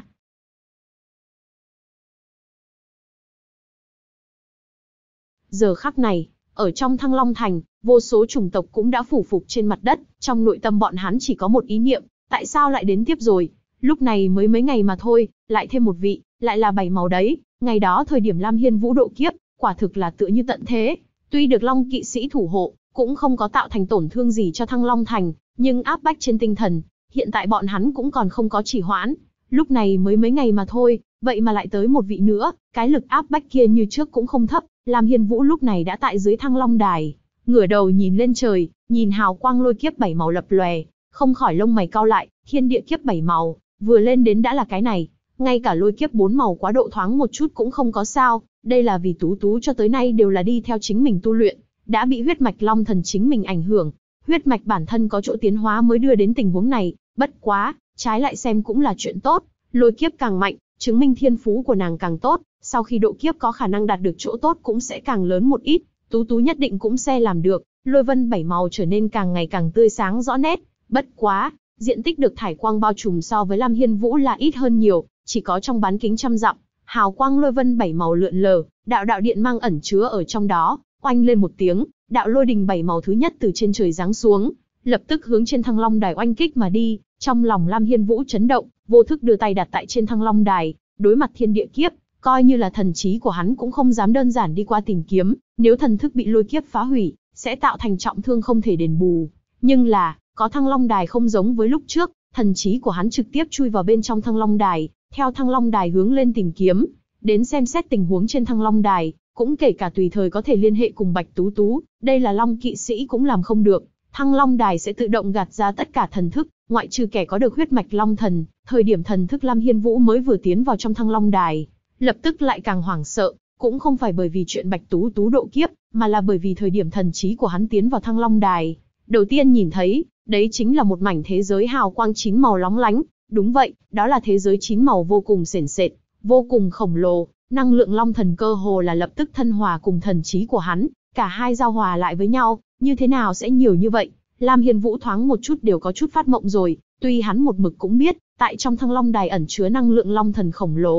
Giờ khắc này, ở trong Thăng Long Thành, vô số chủng tộc cũng đã phủ phục trên mặt đất, trong nội tâm bọn hắn chỉ có một ý niệm, tại sao lại đến tiếp rồi? Lúc này mới mấy ngày mà thôi, lại thêm một vị, lại là 7 màu đấy, ngày đó thời điểm Lam Hiên Vũ độ kiếp, quả thực là tựa như tận thế. Tuy được Long kỵ sĩ thủ hộ, cũng không có tạo thành tổn thương gì cho Thăng Long Thành, nhưng áp bách trên tinh thần, hiện tại bọn hắn cũng còn không có trì hoãn. Lúc này mới mấy ngày mà thôi, vậy mà lại tới một vị nữa, cái lực áp bách kia như trước cũng không thấp. Lam Hiên Vũ lúc này đã tại dưới Thăng Long Đài, ngửa đầu nhìn lên trời, nhìn hào quang lôi kiếp 7 màu lập lòe, không khỏi lông mày cau lại, thiên địa kiếp 7 màu, vừa lên đến đã là cái này, ngay cả lôi kiếp 4 màu quá độ thoáng một chút cũng không có sao, đây là vì Tú Tú cho tới nay đều là đi theo chính mình tu luyện, đã bị huyết mạch Long Thần chính mình ảnh hưởng, huyết mạch bản thân có chỗ tiến hóa mới đưa đến tình huống này, bất quá, trái lại xem cũng là chuyện tốt, lôi kiếp càng mạnh, chứng minh thiên phú của nàng càng tốt, sau khi độ kiếp có khả năng đạt được chỗ tốt cũng sẽ càng lớn một ít, Tú Tú nhất định cũng sẽ làm được, lôi vân 7 màu trở nên càng ngày càng tươi sáng rõ nét, bất quá, diện tích được thải quang bao trùm so với Lam Hiên Vũ là ít hơn nhiều, chỉ có trong bán kính trăm dặm, hào quang lôi vân 7 màu lượn lờ, đạo đạo điện mang ẩn chứa ở trong đó, oanh lên một tiếng, đạo lôi đình 7 màu thứ nhất từ trên trời giáng xuống, lập tức hướng trên Thăng Long Đài oanh kích mà đi. Trong lòng Lam Hiên Vũ chấn động, vô thức đưa tay đặt tại trên Thăng Long Đài, đối mặt thiên địa kiếp, coi như là thần trí của hắn cũng không dám đơn giản đi qua tìm kiếm, nếu thần thức bị lôi kiếp phá hủy, sẽ tạo thành trọng thương không thể đền bù. Nhưng là, có Thăng Long Đài không giống với lúc trước, thần trí của hắn trực tiếp chui vào bên trong Thăng Long Đài, theo Thăng Long Đài hướng lên tìm kiếm, đến xem xét tình huống trên Thăng Long Đài, cũng kể cả tùy thời có thể liên hệ cùng Bạch Tú Tú, đây là Long kỵ sĩ cũng làm không được. Thăng Long Đài sẽ tự động gạt ra tất cả thần thức, ngoại trừ kẻ có được huyết mạch Long Thần. Thời điểm thần thức Lam Hiên Vũ mới vừa tiến vào trong Thăng Long Đài, lập tức lại càng hoảng sợ, cũng không phải bởi vì chuyện Bạch Tú Tú độ kiếp, mà là bởi vì thời điểm thần trí của hắn tiến vào Thăng Long Đài, đầu tiên nhìn thấy, đấy chính là một mảnh thế giới hào quang 9 màu lóng lánh. Đúng vậy, đó là thế giới 9 màu vô cùng sền sệt, vô cùng khổng lồ, năng lượng Long Thần cơ hồ là lập tức thân hòa cùng thần trí của hắn, cả hai giao hòa lại với nhau, như thế nào sẽ nhiều như vậy? Lam Hiên Vũ thoáng một chút đều có chút phát mộng rồi, tuy hắn một mực cũng biết, tại trong Thăng Long Đài ẩn chứa năng lượng Long Thần khổng lồ,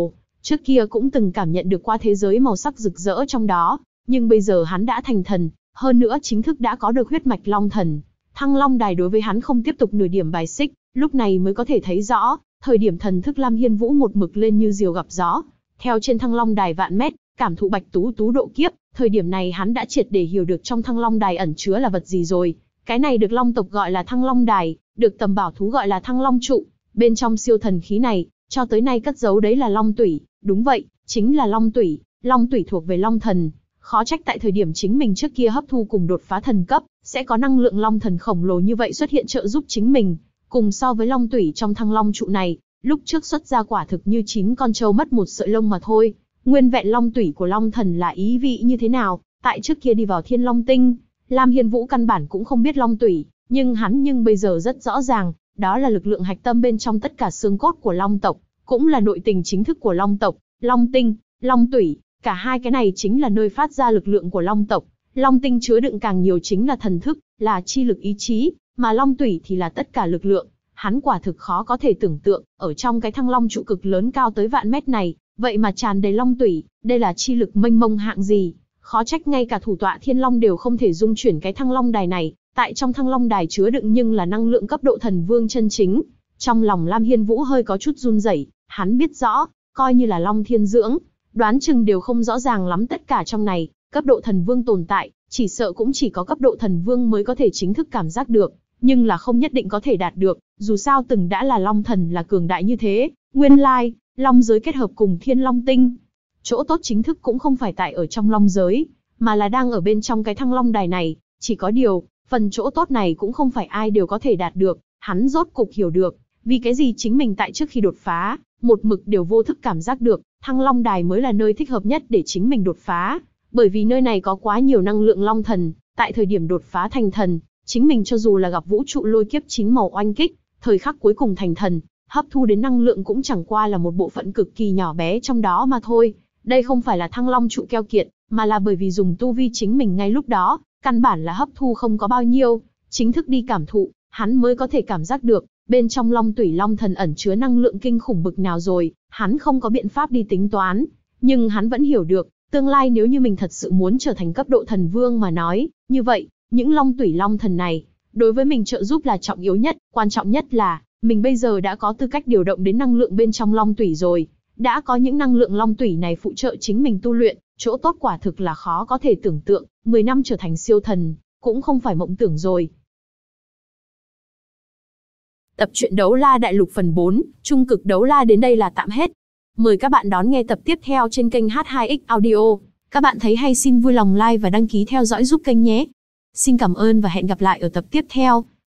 Trước kia cũng từng cảm nhận được qua thế giới màu sắc rực rỡ trong đó, nhưng bây giờ hắn đã thành thần, hơn nữa chính thức đã có được huyết mạch Long Thần. Thăng Long Đài đối với hắn không tiếp tục nửa điểm bài xích, lúc này mới có thể thấy rõ, thời điểm thần thức Lam Hiên Vũ một mực lên như diều gặp gió. Theo trên Thăng Long Đài vạn mét, cảm thụ Bạch Tú Tú độ kiếp, thời điểm này hắn đã triệt để hiểu được trong Thăng Long Đài ẩn chứa là vật gì rồi. Cái này được Long tộc gọi là Thăng Long Đài, được tầm bảo thú gọi là Thăng Long trụ. Bên trong siêu thần khí này, cho tới nay cất giấu đấy là Long Tủy, đúng vậy, chính là Long Tủy. Long Tủy thuộc về Long Thần. Khó trách tại thời điểm chính mình trước kia hấp thu cùng đột phá thần cấp, sẽ có năng lượng Long Thần khổng lồ như vậy xuất hiện trợ giúp chính mình. Cùng so với Long Tủy trong Thăng Long trụ này, lúc trước xuất ra quả thực như 9 con trâu mất một sợi lông mà thôi. Nguyên vẹn Long Tủy của Long Thần là ý vị như thế nào, tại trước kia đi vào Thiên Long Tinh, Lam Hiên Vũ căn bản cũng không biết Long Tủy, nhưng bây giờ rất rõ ràng, đó là lực lượng hạch tâm bên trong tất cả xương cốt của Long tộc, cũng là nội tình chính thức của Long tộc. Long Tinh, Long Tủy, cả hai cái này chính là nơi phát ra lực lượng của Long tộc. Long Tinh chứa đựng càng nhiều chính là thần thức, là chi lực ý chí, mà Long Tủy thì là tất cả lực lượng. Hắn quả thực khó có thể tưởng tượng, ở trong cái Thăng Long trụ cực lớn cao tới vạn mét này, vậy mà tràn đầy Long Tủy, đây là chi lực mênh mông hạng gì? Khó trách ngay cả thủ tọa Thiên Long đều không thể dung chuyển cái Thăng Long Đài này, tại trong Thăng Long Đài chứa đựng nhưng là năng lượng cấp độ thần vương chân chính. Trong lòng Lam Hiên Vũ hơi có chút run rẩy, hắn biết rõ, coi như là Long Thiên Dưỡng, đoán chừng đều không rõ ràng lắm tất cả trong này, cấp độ thần vương tồn tại, chỉ sợ cũng chỉ có cấp độ thần vương mới có thể chính thức cảm giác được, nhưng là không nhất định có thể đạt được, dù sao từng đã là Long Thần là cường đại như thế, nguyên lai, Long giới kết hợp cùng Thiên Long Tinh. Chỗ tốt chính thức cũng không phải tại ở trong Long giới, mà là đang ở bên trong cái Thăng Long Đài này, chỉ có điều, phần chỗ tốt này cũng không phải ai đều có thể đạt được, hắn rốt cục hiểu được, vì cái gì chính mình tại trước khi đột phá, một mực đều vô thức cảm giác được, Thăng Long Đài mới là nơi thích hợp nhất để chính mình đột phá, bởi vì nơi này có quá nhiều năng lượng Long Thần, tại thời điểm đột phá thành thần, chính mình cho dù là gặp vũ trụ lôi kiếp 9 màu oanh kích, thời khắc cuối cùng thành thần, hấp thu đến năng lượng cũng chẳng qua là một bộ phận cực kỳ nhỏ bé trong đó mà thôi. Đây không phải là Thăng Long trụ keo kiệt, mà là bởi vì dùng tu vi chính mình ngay lúc đó, căn bản là hấp thu không có bao nhiêu, chính thức đi cảm thụ, hắn mới có thể cảm giác được, bên trong Long Tủy Long Thần ẩn chứa năng lượng kinh khủng bực nào rồi, hắn không có biện pháp đi tính toán, nhưng hắn vẫn hiểu được, tương lai nếu như mình thật sự muốn trở thành cấp độ thần vương mà nói, như vậy, những Long Tủy Long Thần này, đối với mình trợ giúp là trọng yếu nhất, quan trọng nhất là, mình bây giờ đã có tư cách điều động đến năng lượng bên trong Long Tủy rồi, đã có những năng lượng Long Tủy này phụ trợ chính mình tu luyện, chỗ tốt quả thực là khó có thể tưởng tượng, 10 năm trở thành siêu thần, cũng không phải mộng tưởng rồi. Tập truyện Đấu La Đại Lục phần 4, Trung cực Đấu La đến đây là tạm hết. Mời các bạn đón nghe tập tiếp theo trên kênh H2X Audio. Các bạn thấy hay xin vui lòng like và đăng ký theo dõi giúp kênh nhé. Xin cảm ơn và hẹn gặp lại ở tập tiếp theo.